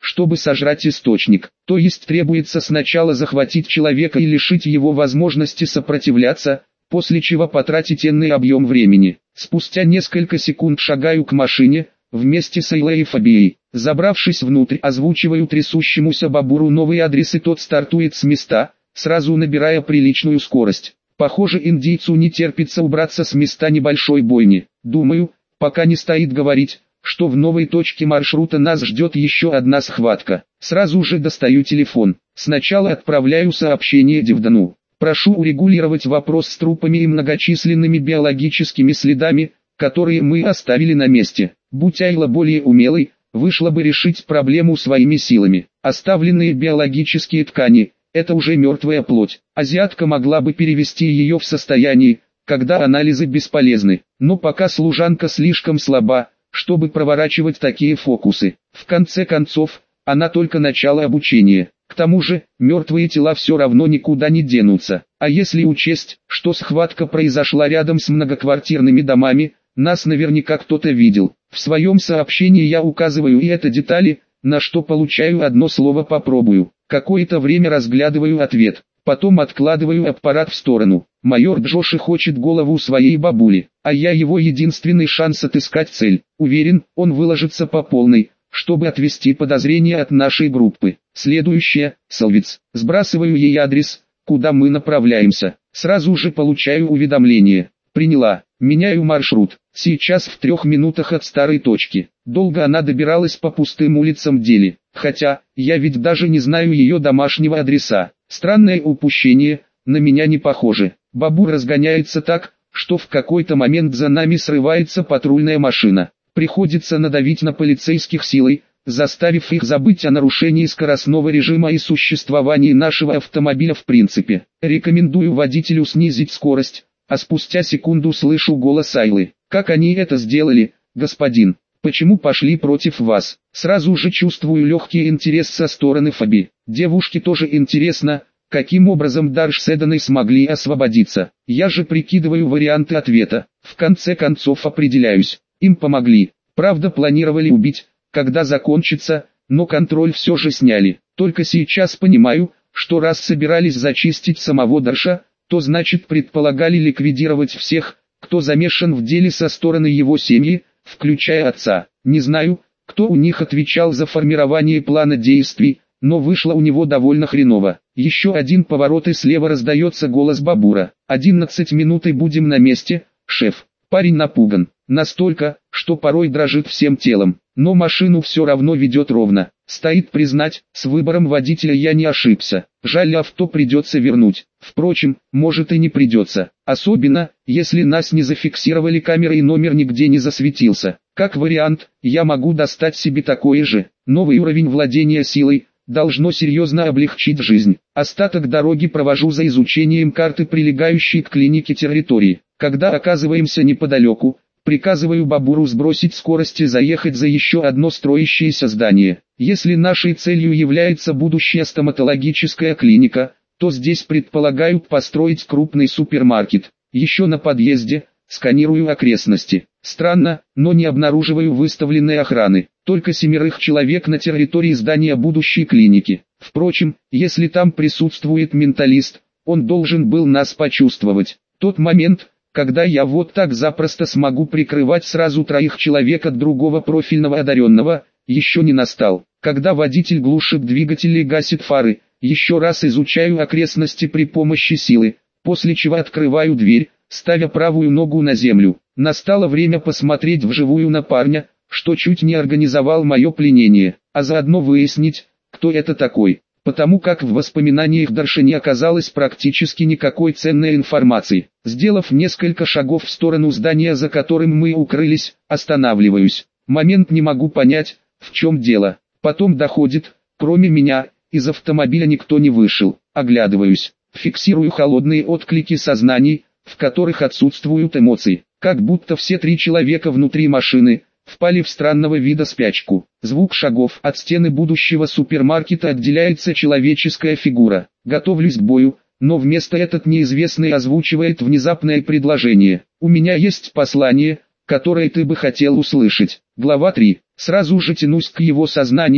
чтобы сожрать источник. То есть требуется сначала захватить человека и лишить его возможности сопротивляться, после чего потратить энный объем времени. Спустя несколько секунд шагаю к машине, вместе с Эйлой и Фабией. Забравшись внутрь, озвучиваю трясущемуся Бабуру новый адрес, и тот стартует с места, сразу набирая приличную скорость. Похоже, индийцу не терпится убраться с места небольшой бойни. Думаю, пока не стоит говорить, что в новой точке маршрута нас ждет еще одна схватка. Сразу же достаю телефон. Сначала отправляю сообщение Девдану. Прошу урегулировать вопрос с трупами и многочисленными биологическими следами, которые мы оставили на месте. Будь Айла более умелой, вышло бы решить проблему своими силами. Оставленные биологические ткани – это уже мертвая плоть. Азиатка могла бы перевести ее в состоянии, когда анализы бесполезны. Но пока служанка слишком слаба, чтобы проворачивать такие фокусы. В конце концов, она только начало обучения. К тому же, мертвые тела все равно никуда не денутся. А если учесть, что схватка произошла рядом с многоквартирными домами, нас наверняка кто-то видел. В своем сообщении я указываю и это детали, на что получаю одно слово «попробую». Какое-то время разглядываю ответ, потом откладываю аппарат в сторону. Майор Джоши хочет голову своей бабули, а я его единственный шанс отыскать цель. Уверен, он выложится по полной, чтобы отвести подозрения от нашей группы. Следующее, Салвиц. Сбрасываю ей адрес, куда мы направляемся. Сразу же получаю уведомление. Приняла. Меняю маршрут. Сейчас в трех минутах от старой точки. Долго она добиралась по пустым улицам Дели. Хотя, я ведь даже не знаю ее домашнего адреса. Странное упущение, на меня не похоже. Бабур разгоняется так, что в какой-то момент за нами срывается патрульная машина. Приходится надавить на полицейских силой, заставив их забыть о нарушении скоростного режима и существовании нашего автомобиля в принципе. Рекомендую водителю снизить скорость, а спустя секунду слышу голос Айлы. «Как они это сделали, господин? Почему пошли против вас?» Сразу же чувствую легкий интерес со стороны Фаби. Девушке тоже интересно, каким образом Дарш с Эданой смогли освободиться. Я же прикидываю варианты ответа. В конце концов определяюсь. Им помогли. Правда, планировали убить, когда закончится, но контроль все же сняли. Только сейчас понимаю, что раз собирались зачистить самого Дарша, то значит предполагали ликвидировать всех, кто замешан в деле со стороны его семьи, включая отца. Не знаю, кто у них отвечал за формирование плана действий, но вышло у него довольно хреново. Еще один поворот, и слева раздается голос Бабура. «Одиннадцать минут и будем на месте, шеф». Парень напуган. Настолько, что порой дрожит всем телом. Но машину все равно ведет ровно. Стоит признать, с выбором водителя я не ошибся. Жаль, авто придется вернуть. Впрочем, может и не придется. Особенно, если нас не зафиксировали камеры и номер нигде не засветился. Как вариант, я могу достать себе такое же. Новый уровень владения силой должно серьезно облегчить жизнь. Остаток дороги провожу за изучением карты прилегающей к клинике территории. Когда оказываемся неподалеку, приказываю Бабуру сбросить скорость и заехать за еще одно строящееся здание. Если нашей целью является будущая стоматологическая клиника, то здесь предполагают построить крупный супермаркет. Еще на подъезде сканирую окрестности. Странно, но не обнаруживаю выставленной охраны. Только семерых человек на территории здания будущей клиники. Впрочем, если там присутствует менталист, он должен был нас почувствовать. Тот момент, когда я вот так запросто смогу прикрывать сразу троих человек от другого профильного одаренного, еще не настал. Когда водитель глушит двигатель и гасит фары, еще раз изучаю окрестности при помощи силы, после чего открываю дверь, ставя правую ногу на землю. Настало время посмотреть вживую на парня, что чуть не организовал мое пленение, а заодно выяснить, кто это такой. Потому как в воспоминаниях Дарша не оказалось практически никакой ценной информации. Сделав несколько шагов в сторону здания, за которым мы укрылись, останавливаюсь. Момент не могу понять, в чем дело. Потом доходит, кроме меня, из автомобиля никто не вышел. Оглядываюсь, фиксирую холодные отклики сознаний, в которых отсутствуют эмоции. Как будто все три человека внутри машины впали в странного вида спячку. Звук шагов. От стены будущего супермаркета отделяется человеческая фигура. Готовлюсь к бою, но вместо этот неизвестный озвучивает внезапное предложение. «У меня есть послание, которое ты бы хотел услышать». Глава три. Сразу же тянусь к его сознанию,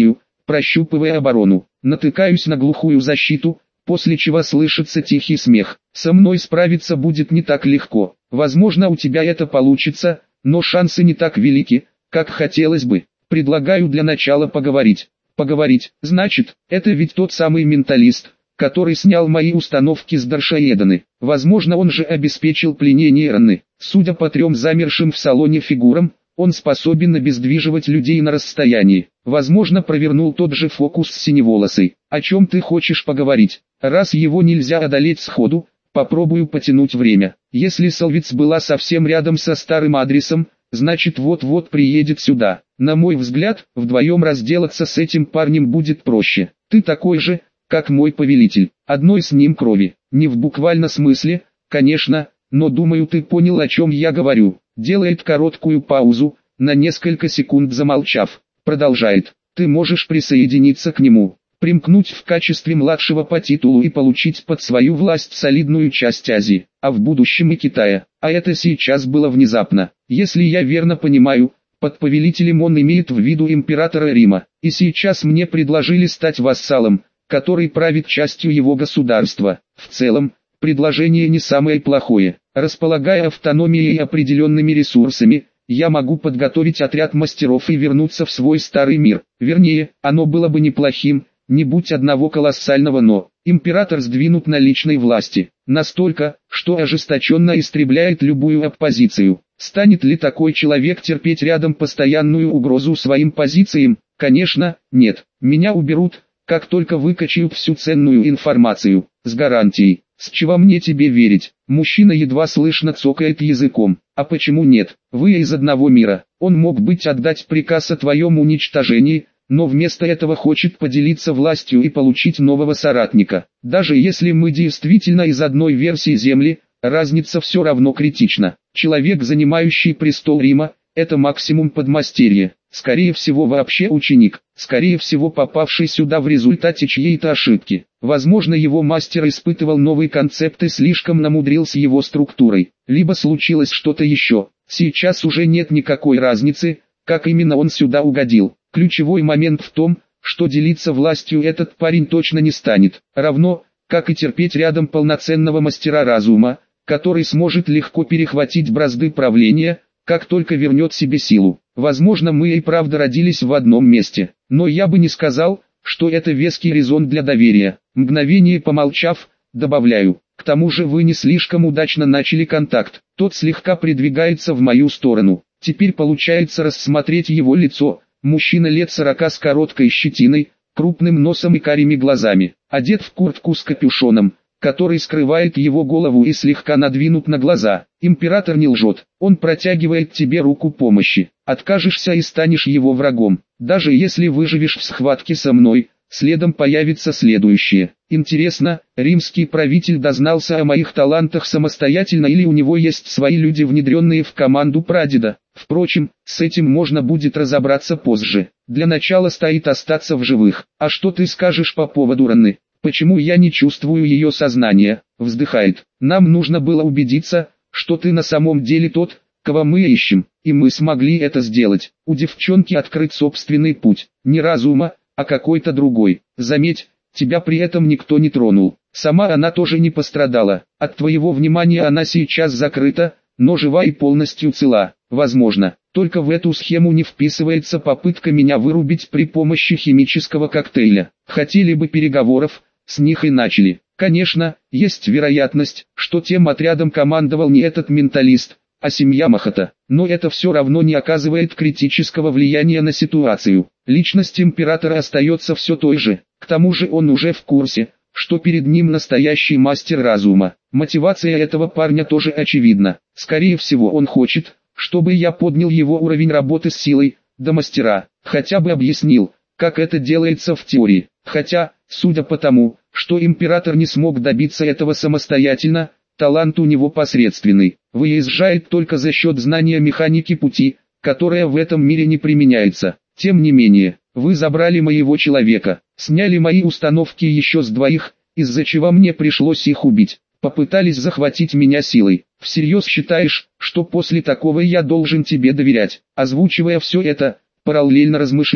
прощупывая оборону. Натыкаюсь на глухую защиту, после чего слышится тихий смех. Со мной справиться будет не так легко. Возможно, у тебя это получится, но шансы не так велики, как хотелось бы. Предлагаю для начала поговорить. Поговорить, значит, это ведь тот самый менталист, который снял мои установки с Даршаеданы. Возможно, он же обеспечил пленение Ранны. Судя по трем замершим в салоне фигурам, он способен обездвиживать людей на расстоянии. Возможно, провернул тот же фокус с синеволосой. О чем ты хочешь поговорить? Раз его нельзя одолеть сходу, попробую потянуть время. Если Солвиц была совсем рядом со старым адресом, значит вот-вот приедет сюда. На мой взгляд, вдвоем разделаться с этим парнем будет проще. Ты такой же, как мой повелитель, одной с ним крови. Не в буквальном смысле, конечно, но думаю, ты понял, о чем я говорю. Делает короткую паузу, на несколько секунд замолчав. Продолжает. Ты можешь присоединиться к нему, примкнуть в качестве младшего по титулу и получить под свою власть солидную часть Азии, а в будущем и Китая. А это сейчас было внезапно. Если я верно понимаю, под повелителем он имеет в виду императора Рима. И сейчас мне предложили стать вассалом, который правит частью его государства. В целом, предложение не самое плохое. Располагая автономией и определенными ресурсами, я могу подготовить отряд мастеров и вернуться в свой старый мир. Вернее, оно было бы неплохим, не будь одного колоссального «но». Император сдвинут на личной власти, настолько, что ожесточенно истребляет любую оппозицию. Станет ли такой человек терпеть рядом постоянную угрозу своим позициям? Конечно, нет. Меня уберут, как только выкачают всю ценную информацию, с гарантией. С чего мне тебе верить? Мужчина едва слышно цокает языком. А почему нет? Вы из одного мира. Он мог быть отдать приказ о твоем уничтожении, но вместо этого хочет поделиться властью и получить нового соратника. Даже если мы действительно из одной версии Земли, разница все равно критична. Человек, занимающий престол Рима, это максимум подмастерье. Скорее всего вообще ученик, скорее всего попавший сюда в результате чьей-то ошибки. Возможно, его мастер испытывал новый концепт и слишком намудрил с его структурой. Либо случилось что-то еще. Сейчас уже нет никакой разницы, как именно он сюда угодил. Ключевой момент в том, что делиться властью этот парень точно не станет. Равно, как и терпеть рядом полноценного мастера разума, который сможет легко перехватить бразды правления, как только вернет себе силу. Возможно, мы и правда родились в одном месте, но я бы не сказал, что это веский резон для доверия. Мгновение помолчав, добавляю, к тому же вы не слишком удачно начали контакт, тот слегка придвигается в мою сторону. Теперь получается рассмотреть его лицо, мужчина лет сорока с короткой щетиной, крупным носом и карими глазами, одет в куртку с капюшоном, который скрывает его голову и слегка надвинут на глаза. Император не лжет, он протягивает тебе руку помощи. Откажешься и станешь его врагом. Даже если выживешь в схватке со мной, следом появится следующее. Интересно, римский правитель дознался о моих талантах самостоятельно или у него есть свои люди, внедренные в команду прадеда? Впрочем, с этим можно будет разобраться позже. Для начала стоит остаться в живых. А что ты скажешь по поводу Ранны? Почему я не чувствую ее сознания? Вздыхает. Нам нужно было убедиться, что ты на самом деле тот, кого мы ищем, и мы смогли это сделать. У девчонки открыт собственный путь, не разума, а какой-то другой. Заметь, тебя при этом никто не тронул. Сама она тоже не пострадала. От твоего внимания она сейчас закрыта, но жива и полностью цела. Возможно, только в эту схему не вписывается попытка меня вырубить при помощи химического коктейля. Хотели бы переговоров, с них и начали. Конечно, есть вероятность, что тем отрядом командовал не этот менталист, а семья Махата, но это все равно не оказывает критического влияния на ситуацию. Личность императора остается все той же, к тому же он уже в курсе, что перед ним настоящий мастер разума. Мотивация этого парня тоже очевидна. Скорее всего, он хочет, чтобы я поднял его уровень работы с силой до мастера, хотя бы объяснил, как это делается в теории. Хотя, судя по тому, что император не смог добиться этого самостоятельно, талант у него посредственный, выезжает только за счет знания механики пути, которая в этом мире не применяется. Тем не менее, вы забрали моего человека, сняли мои установки еще с двоих, из-за чего мне пришлось их убить. Попытались захватить меня силой. Всерьез считаешь, что после такого я должен тебе доверять? Озвучивая все это, параллельно размышляю,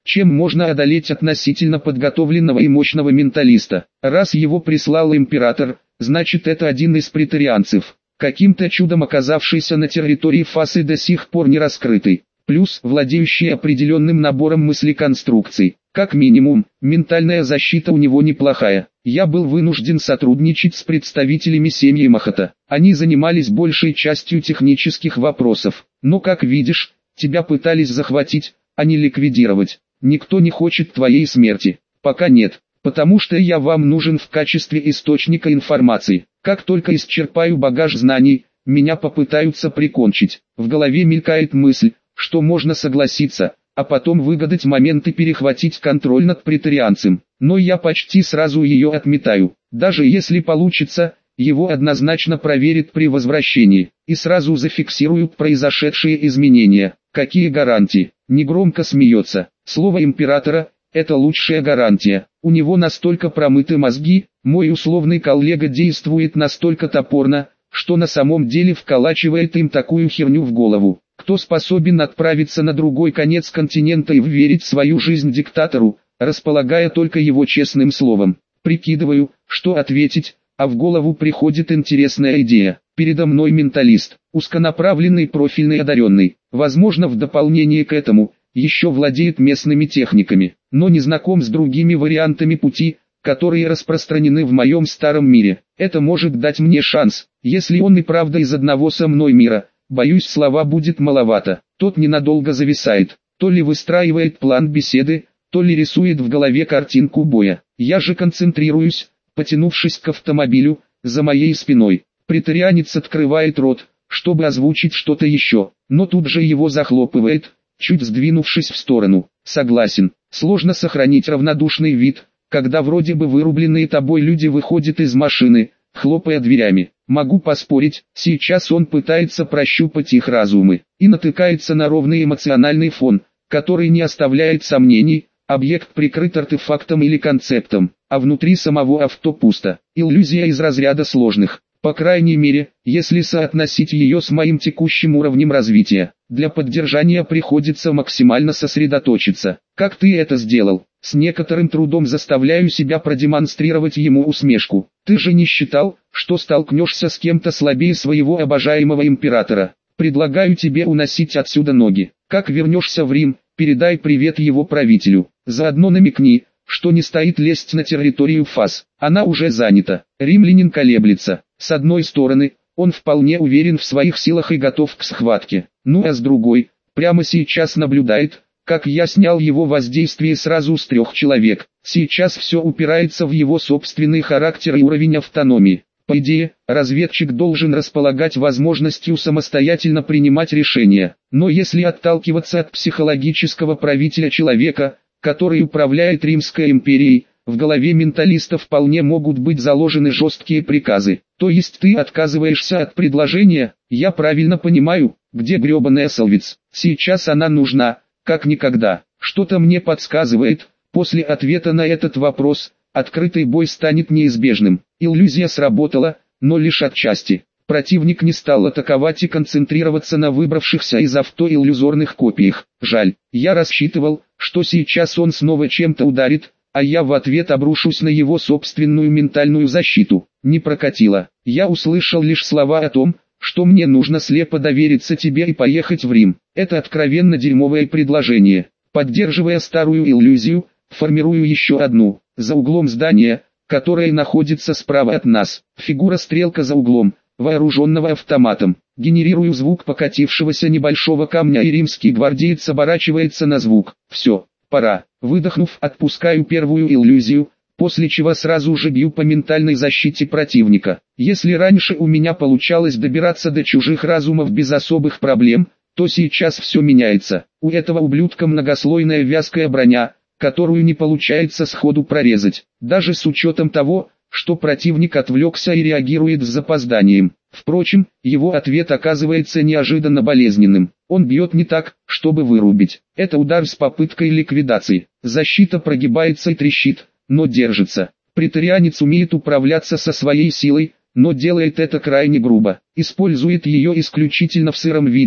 чем можно одолеть относительно подготовленного и мощного менталиста. Раз его прислал император, значит это один из претарианцев, каким-то чудом оказавшийся на территории Фасы до сих пор не раскрытый, плюс владеющий определенным набором мыслеконструкций. Как минимум, ментальная защита у него неплохая. Я был вынужден сотрудничать с представителями семьи Махата. Они занимались большей частью технических вопросов. Но как видишь, тебя пытались захватить, а не ликвидировать. Никто не хочет твоей смерти. Пока нет, потому что я вам нужен в качестве источника информации. Как только исчерпаю багаж знаний, меня попытаются прикончить. В голове мелькает мысль, что можно согласиться, а потом выгадать момент и перехватить контроль над претарианцем. Но я почти сразу ее отметаю. Даже если получится, его однозначно проверят при возвращении, и сразу зафиксируют произошедшие изменения. Какие гарантии? Негромко смеется. Слово императора – это лучшая гарантия. У него настолько промыты мозги, мой условный коллега действует настолько топорно, что на самом деле вколачивает им такую херню в голову. Кто способен отправиться на другой конец континента и вверить свою жизнь диктатору, располагая только его честным словом? Прикидываю, что ответить, а в голову приходит интересная идея. Передо мной менталист, узконаправленный профильный одаренный. Возможно, в дополнение к этому, еще владеет местными техниками, но не знаком с другими вариантами пути, которые распространены в моем старом мире. Это может дать мне шанс, если он и правда из одного со мной мира. Боюсь, слова будет маловато. Тот ненадолго зависает, то ли выстраивает план беседы, то ли рисует в голове картинку боя. Я же концентрируюсь, потянувшись к автомобилю, за моей спиной. Претарианец открывает рот, чтобы озвучить что-то еще, но тут же его захлопывает, чуть сдвинувшись в сторону. Согласен, сложно сохранить равнодушный вид, когда вроде бы вырубленные тобой люди выходят из машины, хлопая дверями. Могу поспорить, сейчас он пытается прощупать их разумы, и натыкается на ровный эмоциональный фон, который не оставляет сомнений, объект прикрыт артефактом или концептом, а внутри самого авто пусто. Иллюзия из разряда сложных, по крайней мере, если соотносить ее с моим текущим уровнем развития. Для поддержания приходится максимально сосредоточиться. Как ты это сделал? С некоторым трудом заставляю себя продемонстрировать ему усмешку. Ты же не считал, что столкнешься с кем-то слабее своего обожаемого императора? Предлагаю тебе уносить отсюда ноги. Как вернешься в Рим, передай привет его правителю. Заодно намекни, что не стоит лезть на территорию Фас. Она уже занята. Римлянин колеблется. С одной стороны, он вполне уверен в своих силах и готов к схватке. Ну а с другой, прямо сейчас наблюдает, как я снял его воздействие сразу с трех человек. Сейчас все упирается в его собственный характер и уровень автономии. По идее, разведчик должен располагать возможностью самостоятельно принимать решения. Но если отталкиваться от психологического правителя человека, который управляет Римской империей, в голове менталиста вполне могут быть заложены жесткие приказы. То есть ты отказываешься от предложения? Я правильно понимаю, где гребаная Солвиц? Сейчас она нужна, как никогда. Что-то мне подсказывает, после ответа на этот вопрос, открытый бой станет неизбежным. Иллюзия сработала, но лишь отчасти. Противник не стал атаковать и концентрироваться на выбравшихся из авто иллюзорных копиях. Жаль, я рассчитывал, что сейчас он снова чем-то ударит, а я в ответ обрушусь на его собственную ментальную защиту. Не прокатило. Я услышал лишь слова о том, что мне нужно слепо довериться тебе и поехать в Рим. Это откровенно дерьмовое предложение. Поддерживая старую иллюзию, формирую еще одну. За углом здания, которое находится справа от нас. Фигура-стрелка за углом, вооруженного автоматом. Генерирую звук покатившегося небольшого камня, и римский гвардеец оборачивается на звук. Все, пора. Выдохнув, отпускаю первую иллюзию, после чего сразу же бью по ментальной защите противника. Если раньше у меня получалось добираться до чужих разумов без особых проблем, то сейчас все меняется. У этого ублюдка многослойная вязкая броня, которую не получается сходу прорезать, даже с учетом того, что противник отвлекся и реагирует с запозданием. Впрочем, его ответ оказывается неожиданно болезненным. Он бьет не так, чтобы вырубить. Это удар с попыткой ликвидации. Защита прогибается и трещит, но держится. Претарианец умеет управляться со своей силой, но делает это крайне грубо. Использует ее исключительно в сыром виде,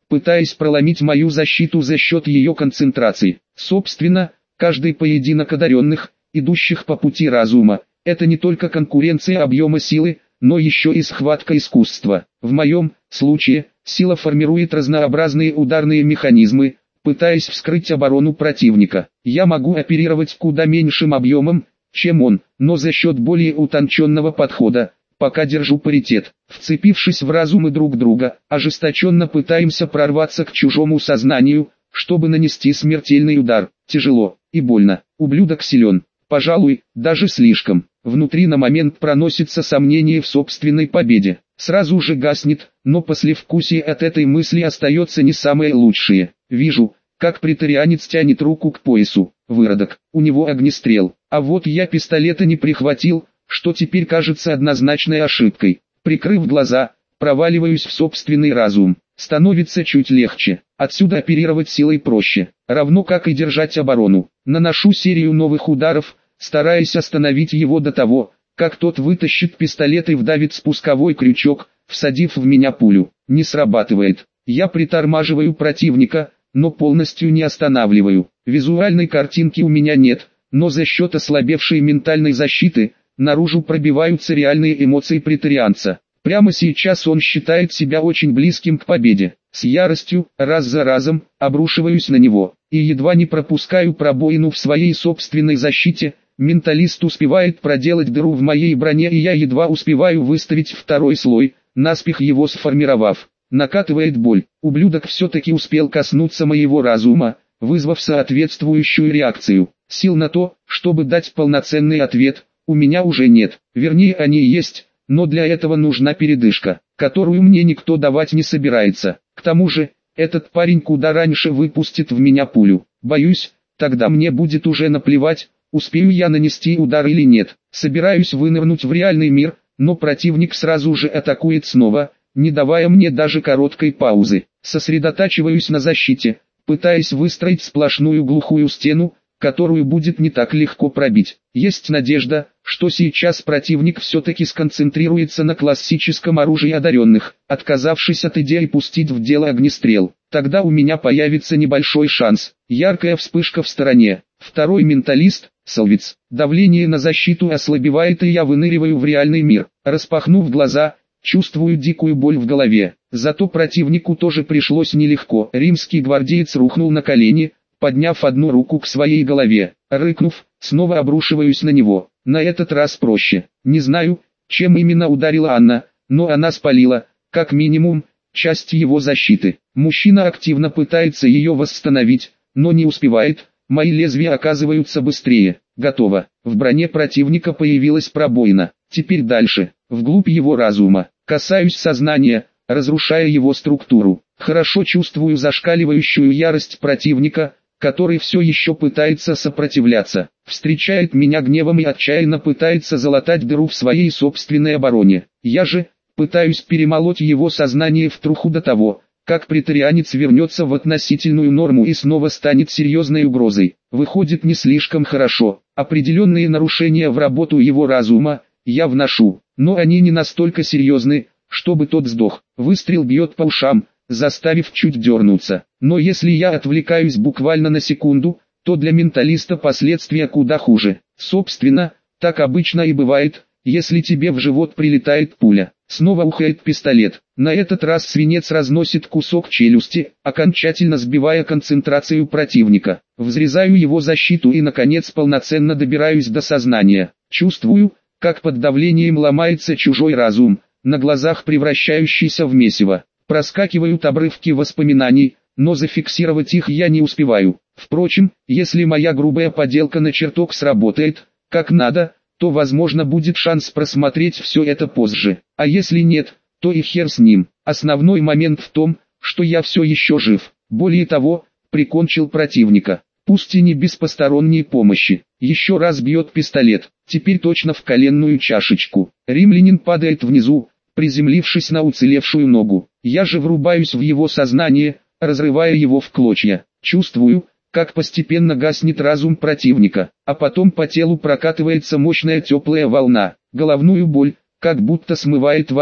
пытаясь проломить мою защиту за счет ее концентрации. Собственно, каждый поединок одаренных, идущих по пути разума, это не только конкуренция объема силы, но еще и схватка искусства. В моем случае, сила формирует разнообразные ударные механизмы, пытаясь вскрыть оборону противника. Я могу оперировать куда меньшим объемом, чем он, но за счет более утонченного подхода, пока держу паритет. Вцепившись в разумы друг друга, ожесточенно пытаемся прорваться к чужому сознанию, чтобы нанести смертельный удар. Тяжело и больно. Ублюдок силен. Пожалуй, даже слишком. Внутри на момент проносится сомнение в собственной победе. Сразу же гаснет, но послевкусие от этой мысли остается не самое лучшее. Вижу, как претарианец тянет руку к поясу. Выродок, у него огнестрел. А вот я пистолета не прихватил, что теперь кажется однозначной ошибкой. Прикрыв глаза, проваливаюсь в собственный разум. Становится чуть легче. Отсюда оперировать силой проще, равно как и держать оборону. Наношу серию новых ударов, стараясь остановить его до того, как тот вытащит пистолет и вдавит спусковой крючок, всадив в меня пулю. Не срабатывает. Я притормаживаю противника, но полностью не останавливаю. Визуальной картинки у меня нет, но за счет ослабевшей ментальной защиты, наружу пробиваются реальные эмоции претарианца. Прямо сейчас он считает себя очень близким к победе. С яростью, раз за разом, обрушиваюсь на него, и едва не пропускаю пробоину в своей собственной защите. Менталист успевает проделать дыру в моей броне, и я едва успеваю выставить второй слой, наспех его сформировав. Накатывает боль. Ублюдок все-таки успел коснуться моего разума, вызвав соответствующую реакцию. Сил на то, чтобы дать полноценный ответ, у меня уже нет. Вернее, они есть, но для этого нужна передышка, которую мне никто давать не собирается. К тому же, этот парень куда раньше выпустит в меня пулю. Боюсь, тогда мне будет уже наплевать, успею я нанести удар или нет. Собираюсь вынырнуть в реальный мир, но противник сразу же атакует снова, не давая мне даже короткой паузы. Сосредотачиваюсь на защите, пытаясь выстроить сплошную глухую стену, которую будет не так легко пробить. Есть надежда, что сейчас противник все-таки сконцентрируется на классическом оружии одаренных, отказавшись от идеи пустить в дело огнестрел. Тогда у меня появится небольшой шанс. Яркая вспышка в стороне. Второй менталист, Салвиц. Давление на защиту ослабевает, и я выныриваю в реальный мир. Распахнув глаза, чувствую дикую боль в голове. Зато противнику тоже пришлось нелегко. Римский гвардеец рухнул на колени, подняв одну руку к своей голове. Рыкнув, снова обрушиваюсь на него. На этот раз проще. Не знаю, чем именно ударила Анна, но она спалила, как минимум, часть его защиты. Мужчина активно пытается ее восстановить, но не успевает. Мои лезвия оказываются быстрее. Готово. В броне противника появилась пробоина. Теперь дальше, вглубь его разума. Касаюсь сознания, разрушая его структуру. Хорошо чувствую зашкаливающую ярость противника, который все еще пытается сопротивляться. Встречает меня гневом и отчаянно пытается залатать дыру в своей собственной обороне. Я же пытаюсь перемолоть его сознание в труху до того, как претарианец вернется в относительную норму и снова станет серьезной угрозой. Выходит не слишком хорошо. Определенные нарушения в работу его разума я вношу, но они не настолько серьезны, чтобы тот сдох. Выстрел бьет по ушам, заставив чуть дернуться. Но если я отвлекаюсь буквально на секунду, то для менталиста последствия куда хуже. Собственно, так обычно и бывает, если тебе в живот прилетает пуля. Снова ухает пистолет. На этот раз свинец разносит кусок челюсти, окончательно сбивая концентрацию противника. Взрезаю его защиту и наконец полноценно добираюсь до сознания. Чувствую, как под давлением ломается чужой разум, на глазах превращающийся в месиво. Проскакивают обрывки воспоминаний, но зафиксировать их я не успеваю. Впрочем, если моя грубая поделка на чертог сработает, как надо, то возможно будет шанс просмотреть все это позже. А если нет, то и хер с ним. Основной момент в том, что я все еще жив. Более того, прикончил противника. Пусть и не без посторонней помощи. Еще раз бьет пистолет, теперь точно в коленную чашечку. Римлянин падает внизу, приземлившись на уцелевшую ногу. Я же врубаюсь в его сознание, разрывая его в клочья. Чувствую, как постепенно гаснет разум противника, а потом по телу прокатывается мощная теплая волна. Головную боль, как будто смывает водой.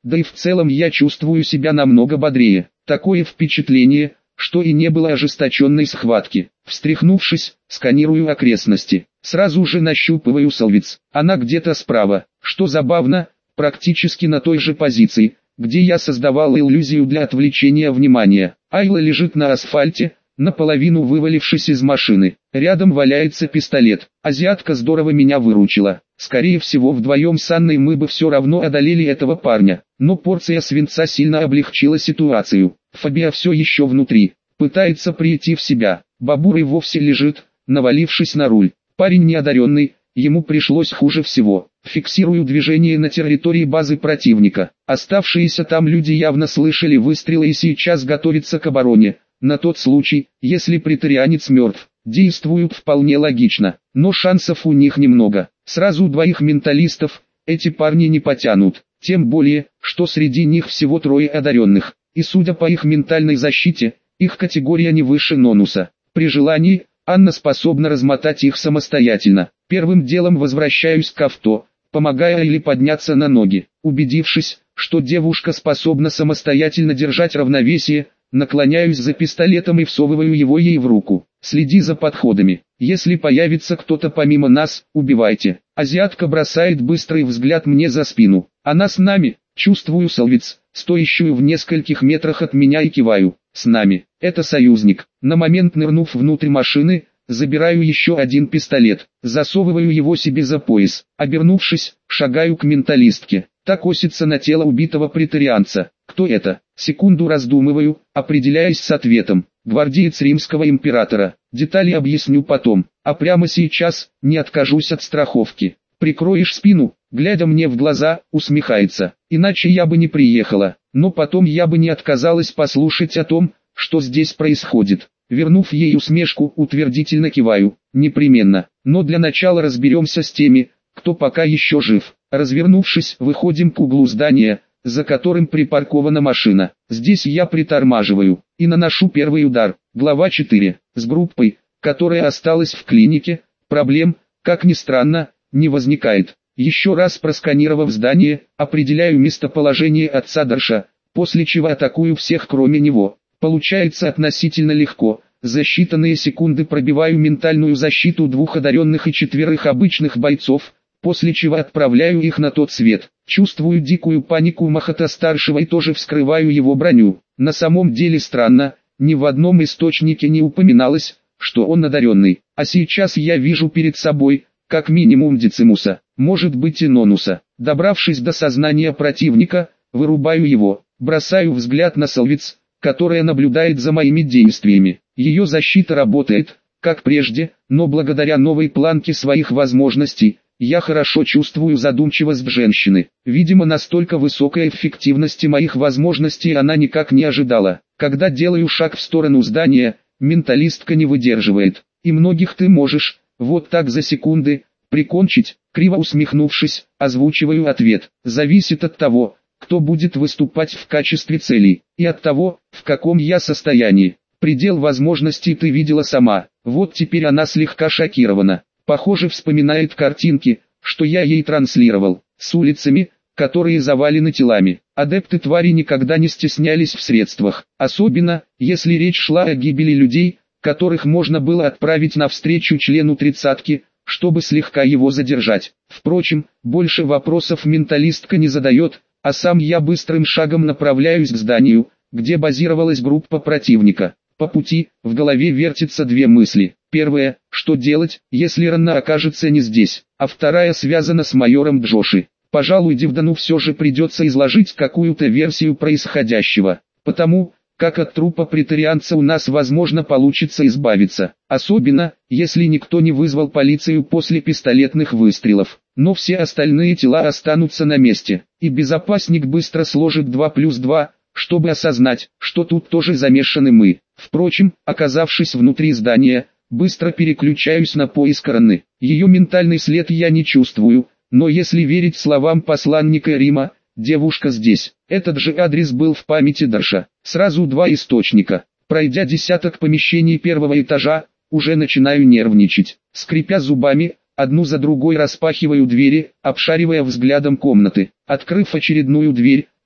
да и в целом я чувствую себя намного бодрее. Такое впечатление, что и не было ожесточенной схватки. Встряхнувшись, сканирую окрестности. Сразу же нащупываю Солвиц. Она где-то справа. Что забавно, практически на той же позиции, где я создавал иллюзию для отвлечения внимания. Айла лежит на асфальте, наполовину вывалившись из машины. Рядом валяется пистолет. Азиатка здорово меня выручила. Скорее всего, вдвоем с Анной мы бы все равно одолели этого парня. Но порция свинца сильно облегчила ситуацию. Фабия все еще внутри. Пытается прийти в себя. Бабур и вовсе лежит, навалившись на руль. Парень неодаренный, ему пришлось хуже всего. Фиксирую движение на территории базы противника. Оставшиеся там люди явно слышали выстрелы и сейчас готовятся к обороне. На тот случай, если претарианец мертв. Действуют вполне логично, но шансов у них немного. Сразу двоих менталистов эти парни не потянут. Тем более, что среди них всего трое одаренных. И судя по их ментальной защите, их категория не выше Нонуса. При желании, Анна способна размотать их самостоятельно. Первым делом возвращаюсь к авто, помогая Айле подняться на ноги. Убедившись, что девушка способна самостоятельно держать равновесие, наклоняюсь за пистолетом и всовываю его ей в руку. Следи за подходами. Если появится кто-то помимо нас, убивайте. Азиатка бросает быстрый взгляд мне за спину. Она с нами. Чувствую Солвиц, стоящую в нескольких метрах от меня, и киваю. С нами. Это союзник. На момент нырнув внутрь машины, забираю еще один пистолет. Засовываю его себе за пояс. Обернувшись, шагаю к менталистке. Та косится на тело убитого претарианца. Кто это? Секунду раздумываю, определяясь с ответом. Гвардеец римского императора. Детали объясню потом. А прямо сейчас, не откажусь от страховки. Прикроешь спину? Глядя мне в глаза, усмехается. Иначе я бы не приехала. Но потом я бы не отказалась послушать о том, что здесь происходит. Вернув ей усмешку, утвердительно киваю. Непременно. Но для начала разберемся с теми, кто пока еще жив. Развернувшись, выходим к углу здания, за которым припаркована машина. Здесь я притормаживаю и наношу первый удар. Глава четыре. С группой, которая осталась в клинике, проблем, как ни странно, не возникает. Еще раз просканировав здание, определяю местоположение отца Дарша, после чего атакую всех кроме него. Получается относительно легко. За считанные секунды пробиваю ментальную защиту двух одаренных и четверых обычных бойцов, после чего отправляю их на тот свет. Чувствую дикую панику Махата-старшего и тоже вскрываю его броню. На самом деле странно, ни в одном источнике не упоминалось, что он одаренный. А сейчас я вижу перед собой, как минимум Децимуса, может быть и Нонуса. Добравшись до сознания противника, вырубаю его. Бросаю взгляд на Солвиц, которая наблюдает за моими действиями. Ее защита работает, как прежде, но благодаря новой планке своих возможностей, я хорошо чувствую задумчивость женщины. Видимо, настолько высокой эффективности моих возможностей она никак не ожидала. Когда делаю шаг в сторону здания, менталистка не выдерживает. И многих ты можешь, вот так за секунды, прикончить. Криво усмехнувшись, озвучиваю ответ. Зависит от того, кто будет выступать в качестве целей, и от того, в каком я состоянии. Предел возможностей ты видела сама. Вот теперь она слегка шокирована. Похоже, вспоминает картинки, что я ей транслировал, с улицами, которые завалены телами. Адепты твари никогда не стеснялись в средствах, особенно, если речь шла о гибели людей, которых можно было отправить навстречу члену тридцатки, чтобы слегка его задержать. Впрочем, больше вопросов менталистка не задает, а сам я быстрым шагом направляюсь к зданию, где базировалась группа противника. По пути, в голове вертятся две мысли. Первая, что делать, если Ранна окажется не здесь, а вторая связана с майором Джоши. Пожалуй, Дивдану все же придется изложить какую-то версию происходящего, потому, как от трупа претарианца у нас возможно получится избавиться, особенно, если никто не вызвал полицию после пистолетных выстрелов. Но все остальные тела останутся на месте, и безопасник быстро сложит два плюс два, чтобы осознать, что тут тоже замешаны мы. Впрочем, оказавшись внутри здания, быстро переключаюсь на поиск Ранны. Ее ментальный след я не чувствую, но если верить словам посланника Рима, девушка здесь. Этот же адрес был в памяти Дарша. Сразу два источника. Пройдя десяток помещений первого этажа, уже начинаю нервничать. Скрипя зубами, одну за другой распахиваю двери, обшаривая взглядом комнаты. Открыв очередную дверь,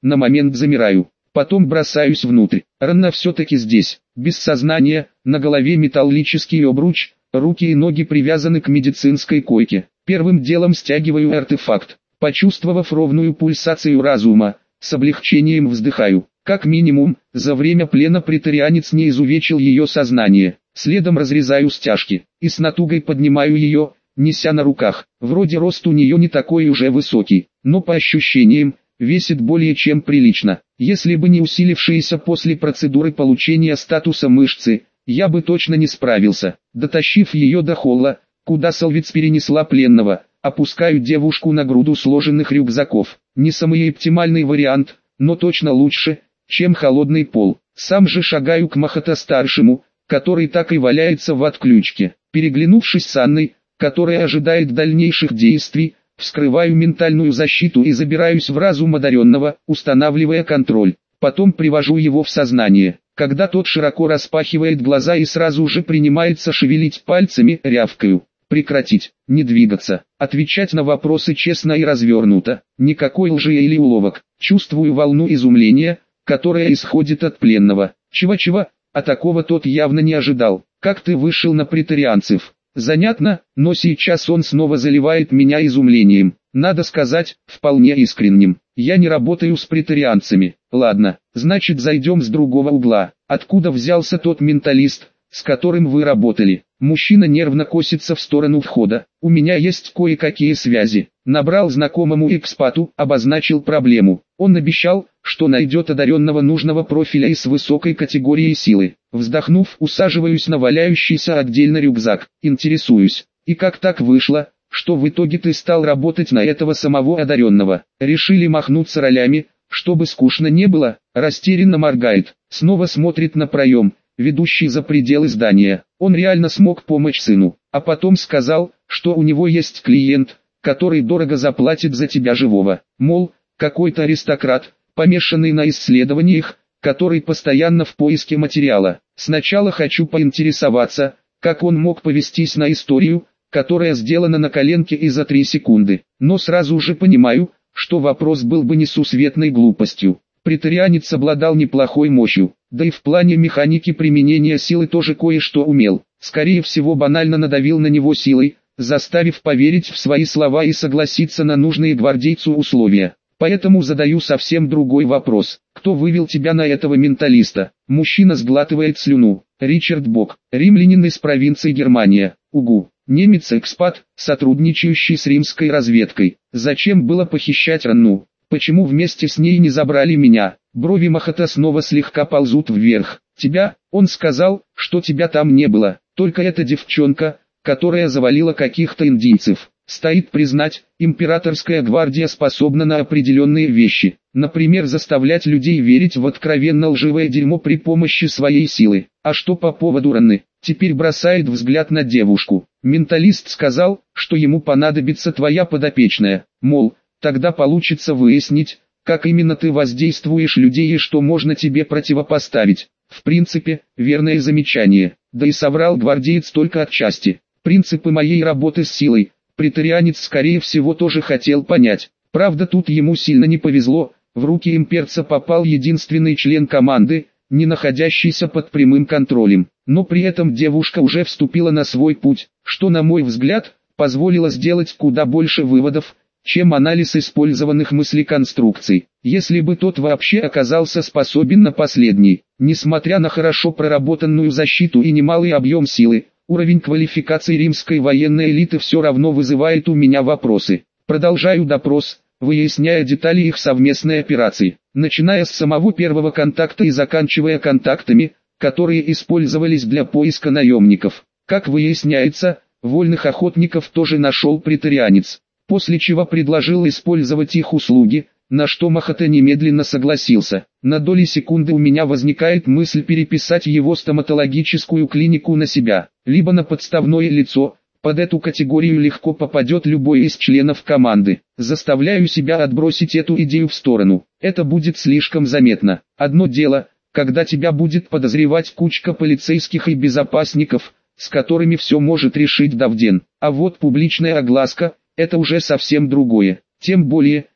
на момент замираю. Потом бросаюсь внутрь. Рана все-таки здесь, без сознания, на голове металлический обруч, руки и ноги привязаны к медицинской койке. Первым делом стягиваю артефакт. Почувствовав ровную пульсацию разума, с облегчением вздыхаю. Как минимум, за время плена претарианец не изувечил ее сознание. Следом разрезаю стяжки, и с натугой поднимаю ее, неся на руках. Вроде рост у нее не такой уже высокий, но по ощущениям, весит более чем прилично. Если бы не усилившиеся после процедуры получения статуса мышцы, я бы точно не справился. Дотащив ее до холла, куда Салвиц перенесла пленного, опускаю девушку на груду сложенных рюкзаков. Не самый оптимальный вариант, но точно лучше, чем холодный пол. Сам же шагаю к Махато-старшему, который так и валяется в отключке. Переглянувшись с Анной, которая ожидает дальнейших действий, вскрываю ментальную защиту и забираюсь в разум одаренного, устанавливая контроль. Потом привожу его в сознание. Когда тот широко распахивает глаза и сразу же принимается шевелить пальцами, рявкаю. Прекратить, не двигаться, отвечать на вопросы честно и развернуто, никакой лжи или уловок. Чувствую волну изумления, которая исходит от пленного. Чего-чего, а такого тот явно не ожидал. Как ты вышел на претарианцев? Занятно, но сейчас он снова заливает меня изумлением. Надо сказать, вполне искренним. Я не работаю с претарианцами. Ладно, значит зайдем с другого угла. Откуда взялся тот менталист, с которым вы работали? Мужчина нервно косится в сторону входа. У меня есть кое-какие связи. Набрал знакомому экспату, обозначил проблему. Он обещал, что найдет одаренного нужного профиля и с высокой категорией силы. Вздохнув, усаживаюсь на валяющийся отдельно рюкзак. Интересуюсь. И как так вышло, что в итоге ты стал работать на этого самого одаренного? Решили махнуться ролями, чтобы скучно не было? Растерянно моргает. Снова смотрит на проем, ведущий за пределы здания. Он реально смог помочь сыну, а потом сказал, что у него есть клиент, который дорого заплатит за тебя живого. Мол, какой-то аристократ, помешанный на исследованиях, который постоянно в поиске материала. Сначала хочу поинтересоваться, как он мог повестись на историю, которая сделана на коленке и за три секунды. Но сразу же понимаю, что вопрос был бы несусветной глупостью. Претарианец обладал неплохой мощью, да и в плане механики применения силы тоже кое-что умел. Скорее всего банально надавил на него силой, заставив поверить в свои слова и согласиться на нужные гвардейцу условия. Поэтому задаю совсем другой вопрос. Кто вывел тебя на этого менталиста? Мужчина сглатывает слюну. Ричард Бок, римлянин из провинции Германия. Угу. Немец-экспат, сотрудничающий с римской разведкой. Зачем было похищать Ранну? Почему вместе с ней не забрали меня? Брови Махато снова слегка ползут вверх. Тебя, он сказал, что тебя там не было. Только эта девчонка, которая завалила каких-то индийцев. Стоит признать, императорская гвардия способна на определенные вещи. Например, заставлять людей верить в откровенно лживое дерьмо при помощи своей силы. А что по поводу Ранны? Теперь бросает взгляд на девушку. Менталист сказал, что ему понадобится твоя подопечная. Мол, тогда получится выяснить, как именно ты воздействуешь людей и что можно тебе противопоставить. В принципе, верное замечание. Да и соврал гвардеец только отчасти. Принципы моей работы с силой претарианец скорее всего тоже хотел понять. Правда, тут ему сильно не повезло, в руки имперца попал единственный член команды, не находящийся под прямым контролем. Но при этом девушка уже вступила на свой путь, что, на мой взгляд, позволило сделать куда больше выводов, чем анализ использованных мыслеконструкций. Если бы тот вообще оказался способен на последний, несмотря на хорошо проработанную защиту и немалый объем силы, уровень квалификации римской военной элиты все равно вызывает у меня вопросы. Продолжаю допрос, выясняя детали их совместной операции, начиная с самого первого контакта и заканчивая контактами, которые использовались для поиска наемников. Как выясняется, вольных охотников тоже нашел претарианец, после чего предложил использовать их услуги, на что Махато немедленно согласился. На доли секунды у меня возникает мысль переписать его стоматологическую клинику на себя, либо на подставное лицо. Под эту категорию легко попадет любой из членов команды. Заставляю себя отбросить эту идею в сторону. Это будет слишком заметно. Одно дело, когда тебя будет подозревать кучка полицейских и безопасников, с которыми все может решить Давден. А вот публичная огласка – это уже совсем другое. Тем более,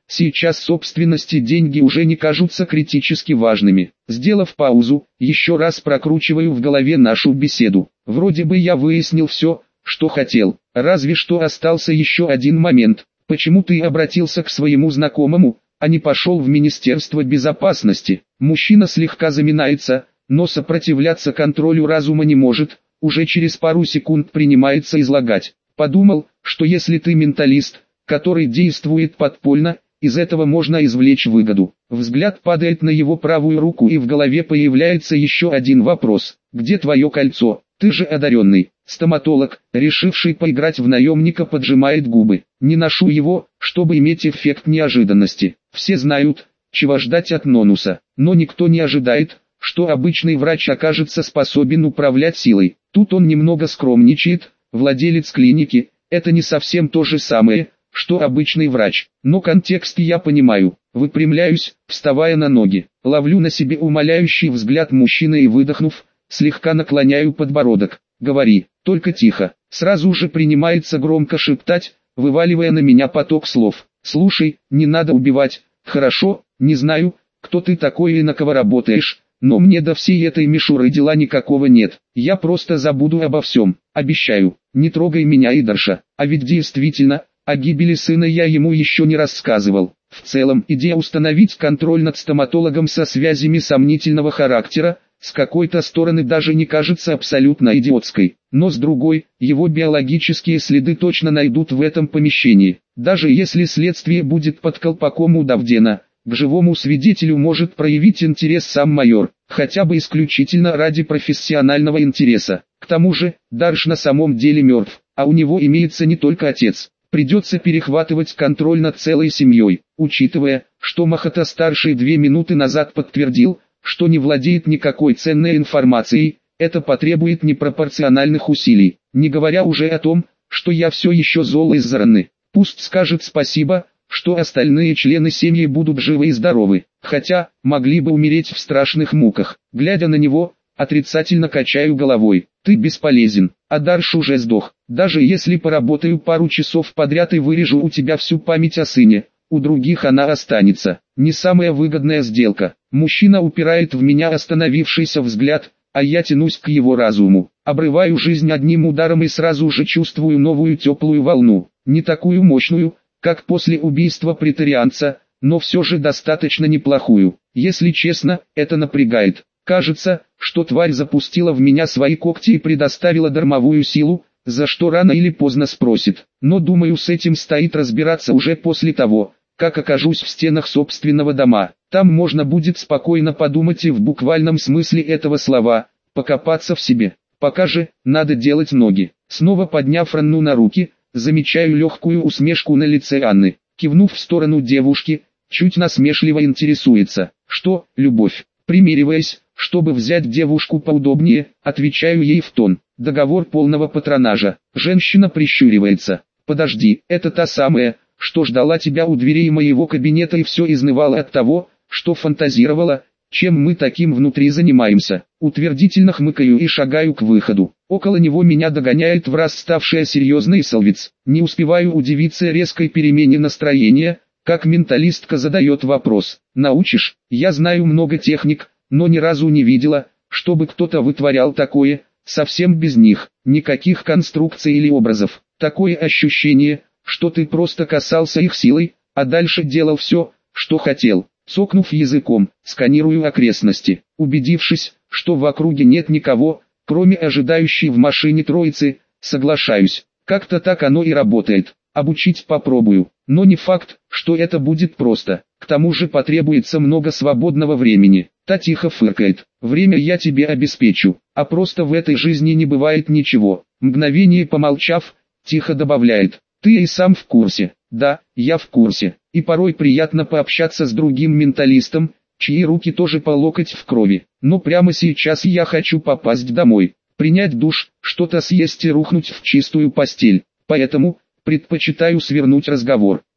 Сейчас собственности деньги уже не кажутся критически важными. Сделав паузу, еще раз прокручиваю в голове нашу беседу. Вроде бы я выяснил все, что хотел. Разве что остался еще один момент. Почему ты обратился к своему знакомому, а не пошел в Министерство безопасности? Мужчина слегка заминается, но сопротивляться контролю разума не может. Уже через пару секунд принимается излагать. Подумал, что если ты менталист, который действует подпольно, из этого можно извлечь выгоду. Взгляд падает на его правую руку, и в голове появляется еще один вопрос. Где твое кольцо? Ты же одаренный. Стоматолог, решивший поиграть в наемника, поджимает губы. Не ношу его, чтобы иметь эффект неожиданности. Все знают, чего ждать от Нонуса, но никто не ожидает, что обычный врач окажется способен управлять силой. Тут он немного скромничает. Владелец клиники – это не совсем то же самое, что обычный врач. Но контекст я понимаю. Выпрямляюсь, вставая на ноги. Ловлю на себе умоляющий взгляд мужчины и, выдохнув, слегка наклоняю подбородок. Говори, только тихо. Сразу же принимается громко шептать, вываливая на меня поток слов. Слушай, не надо убивать. Хорошо, не знаю, кто ты такой и на кого работаешь, но мне до всей этой мишуры дела никакого нет. Я просто забуду обо всем. Обещаю, не трогай меня, Идарша. А ведь действительно, о гибели сына я ему еще не рассказывал. В целом, идея установить контроль над стоматологом со связями сомнительного характера, с какой-то стороны даже не кажется абсолютно идиотской. Но с другой, его биологические следы точно найдут в этом помещении. Даже если следствие будет под колпаком у Давдена, к живому свидетелю может проявить интерес сам майор, хотя бы исключительно ради профессионального интереса. К тому же, Дарш на самом деле мертв, а у него имеется не только отец. Придется перехватывать контроль над целой семьей, учитывая, что Махата-старший две минуты назад подтвердил, что не владеет никакой ценной информацией. Это потребует непропорциональных усилий, не говоря уже о том, что я все еще зол из-за раны. Пусть скажет спасибо, что остальные члены семьи будут живы и здоровы, хотя, могли бы умереть в страшных муках. Глядя на него, отрицательно качаю головой. Ты бесполезен, а Дарш уже сдох. Даже если поработаю пару часов подряд и вырежу у тебя всю память о сыне, у других она останется. Не самая выгодная сделка. Мужчина упирает в меня остановившийся взгляд, а я тянусь к его разуму. Обрываю жизнь одним ударом и сразу же чувствую новую теплую волну. Не такую мощную, как после убийства претарианца, но все же достаточно неплохую. Если честно, это напрягает. Кажется, что тварь запустила в меня свои когти и предоставила дармовую силу, за что рано или поздно спросит. Но думаю, с этим стоит разбираться уже после того, как окажусь в стенах собственного дома. Там можно будет спокойно подумать и в буквальном смысле этого слова, покопаться в себе. Пока же, надо делать ноги. Снова подняв Ранну на руки, замечаю легкую усмешку на лице Анны. Кивнув в сторону девушки, чуть насмешливо интересуется. Что, любовь? Примериваясь, чтобы взять девушку поудобнее, отвечаю ей в тон. Договор полного патронажа. Женщина прищуривается. Подожди, это та самая, что ждала тебя у дверей моего кабинета и все изнывала от того, что фантазировала, чем мы таким внутри занимаемся. Утвердительно хмыкаю и шагаю к выходу. Около него меня догоняет враз ставшая серьезной Солвиц. Не успеваю удивиться резкой перемене настроения, как менталистка задает вопрос. Научишь? Я знаю много техник, но ни разу не видела, чтобы кто-то вытворял такое, совсем без них, никаких конструкций или образов. Такое ощущение, что ты просто касался их силой, а дальше делал все, что хотел. Цокнув языком, сканирую окрестности, убедившись, что в округе нет никого, кроме ожидающей в машине троицы, соглашаюсь. Как-то так оно и работает. Обучить попробую, но не факт, что это будет просто. К тому же потребуется много свободного времени. Та тихо фыркает. Время я тебе обеспечу, а просто в этой жизни не бывает ничего. Мгновение помолчав, тихо добавляет. Ты и сам в курсе. Да, я в курсе. И порой приятно пообщаться с другим менталистом, чьи руки тоже по локоть в крови. Но прямо сейчас я хочу попасть домой, принять душ, что-то съесть и рухнуть в чистую постель. Поэтому предпочитаю свернуть разговор.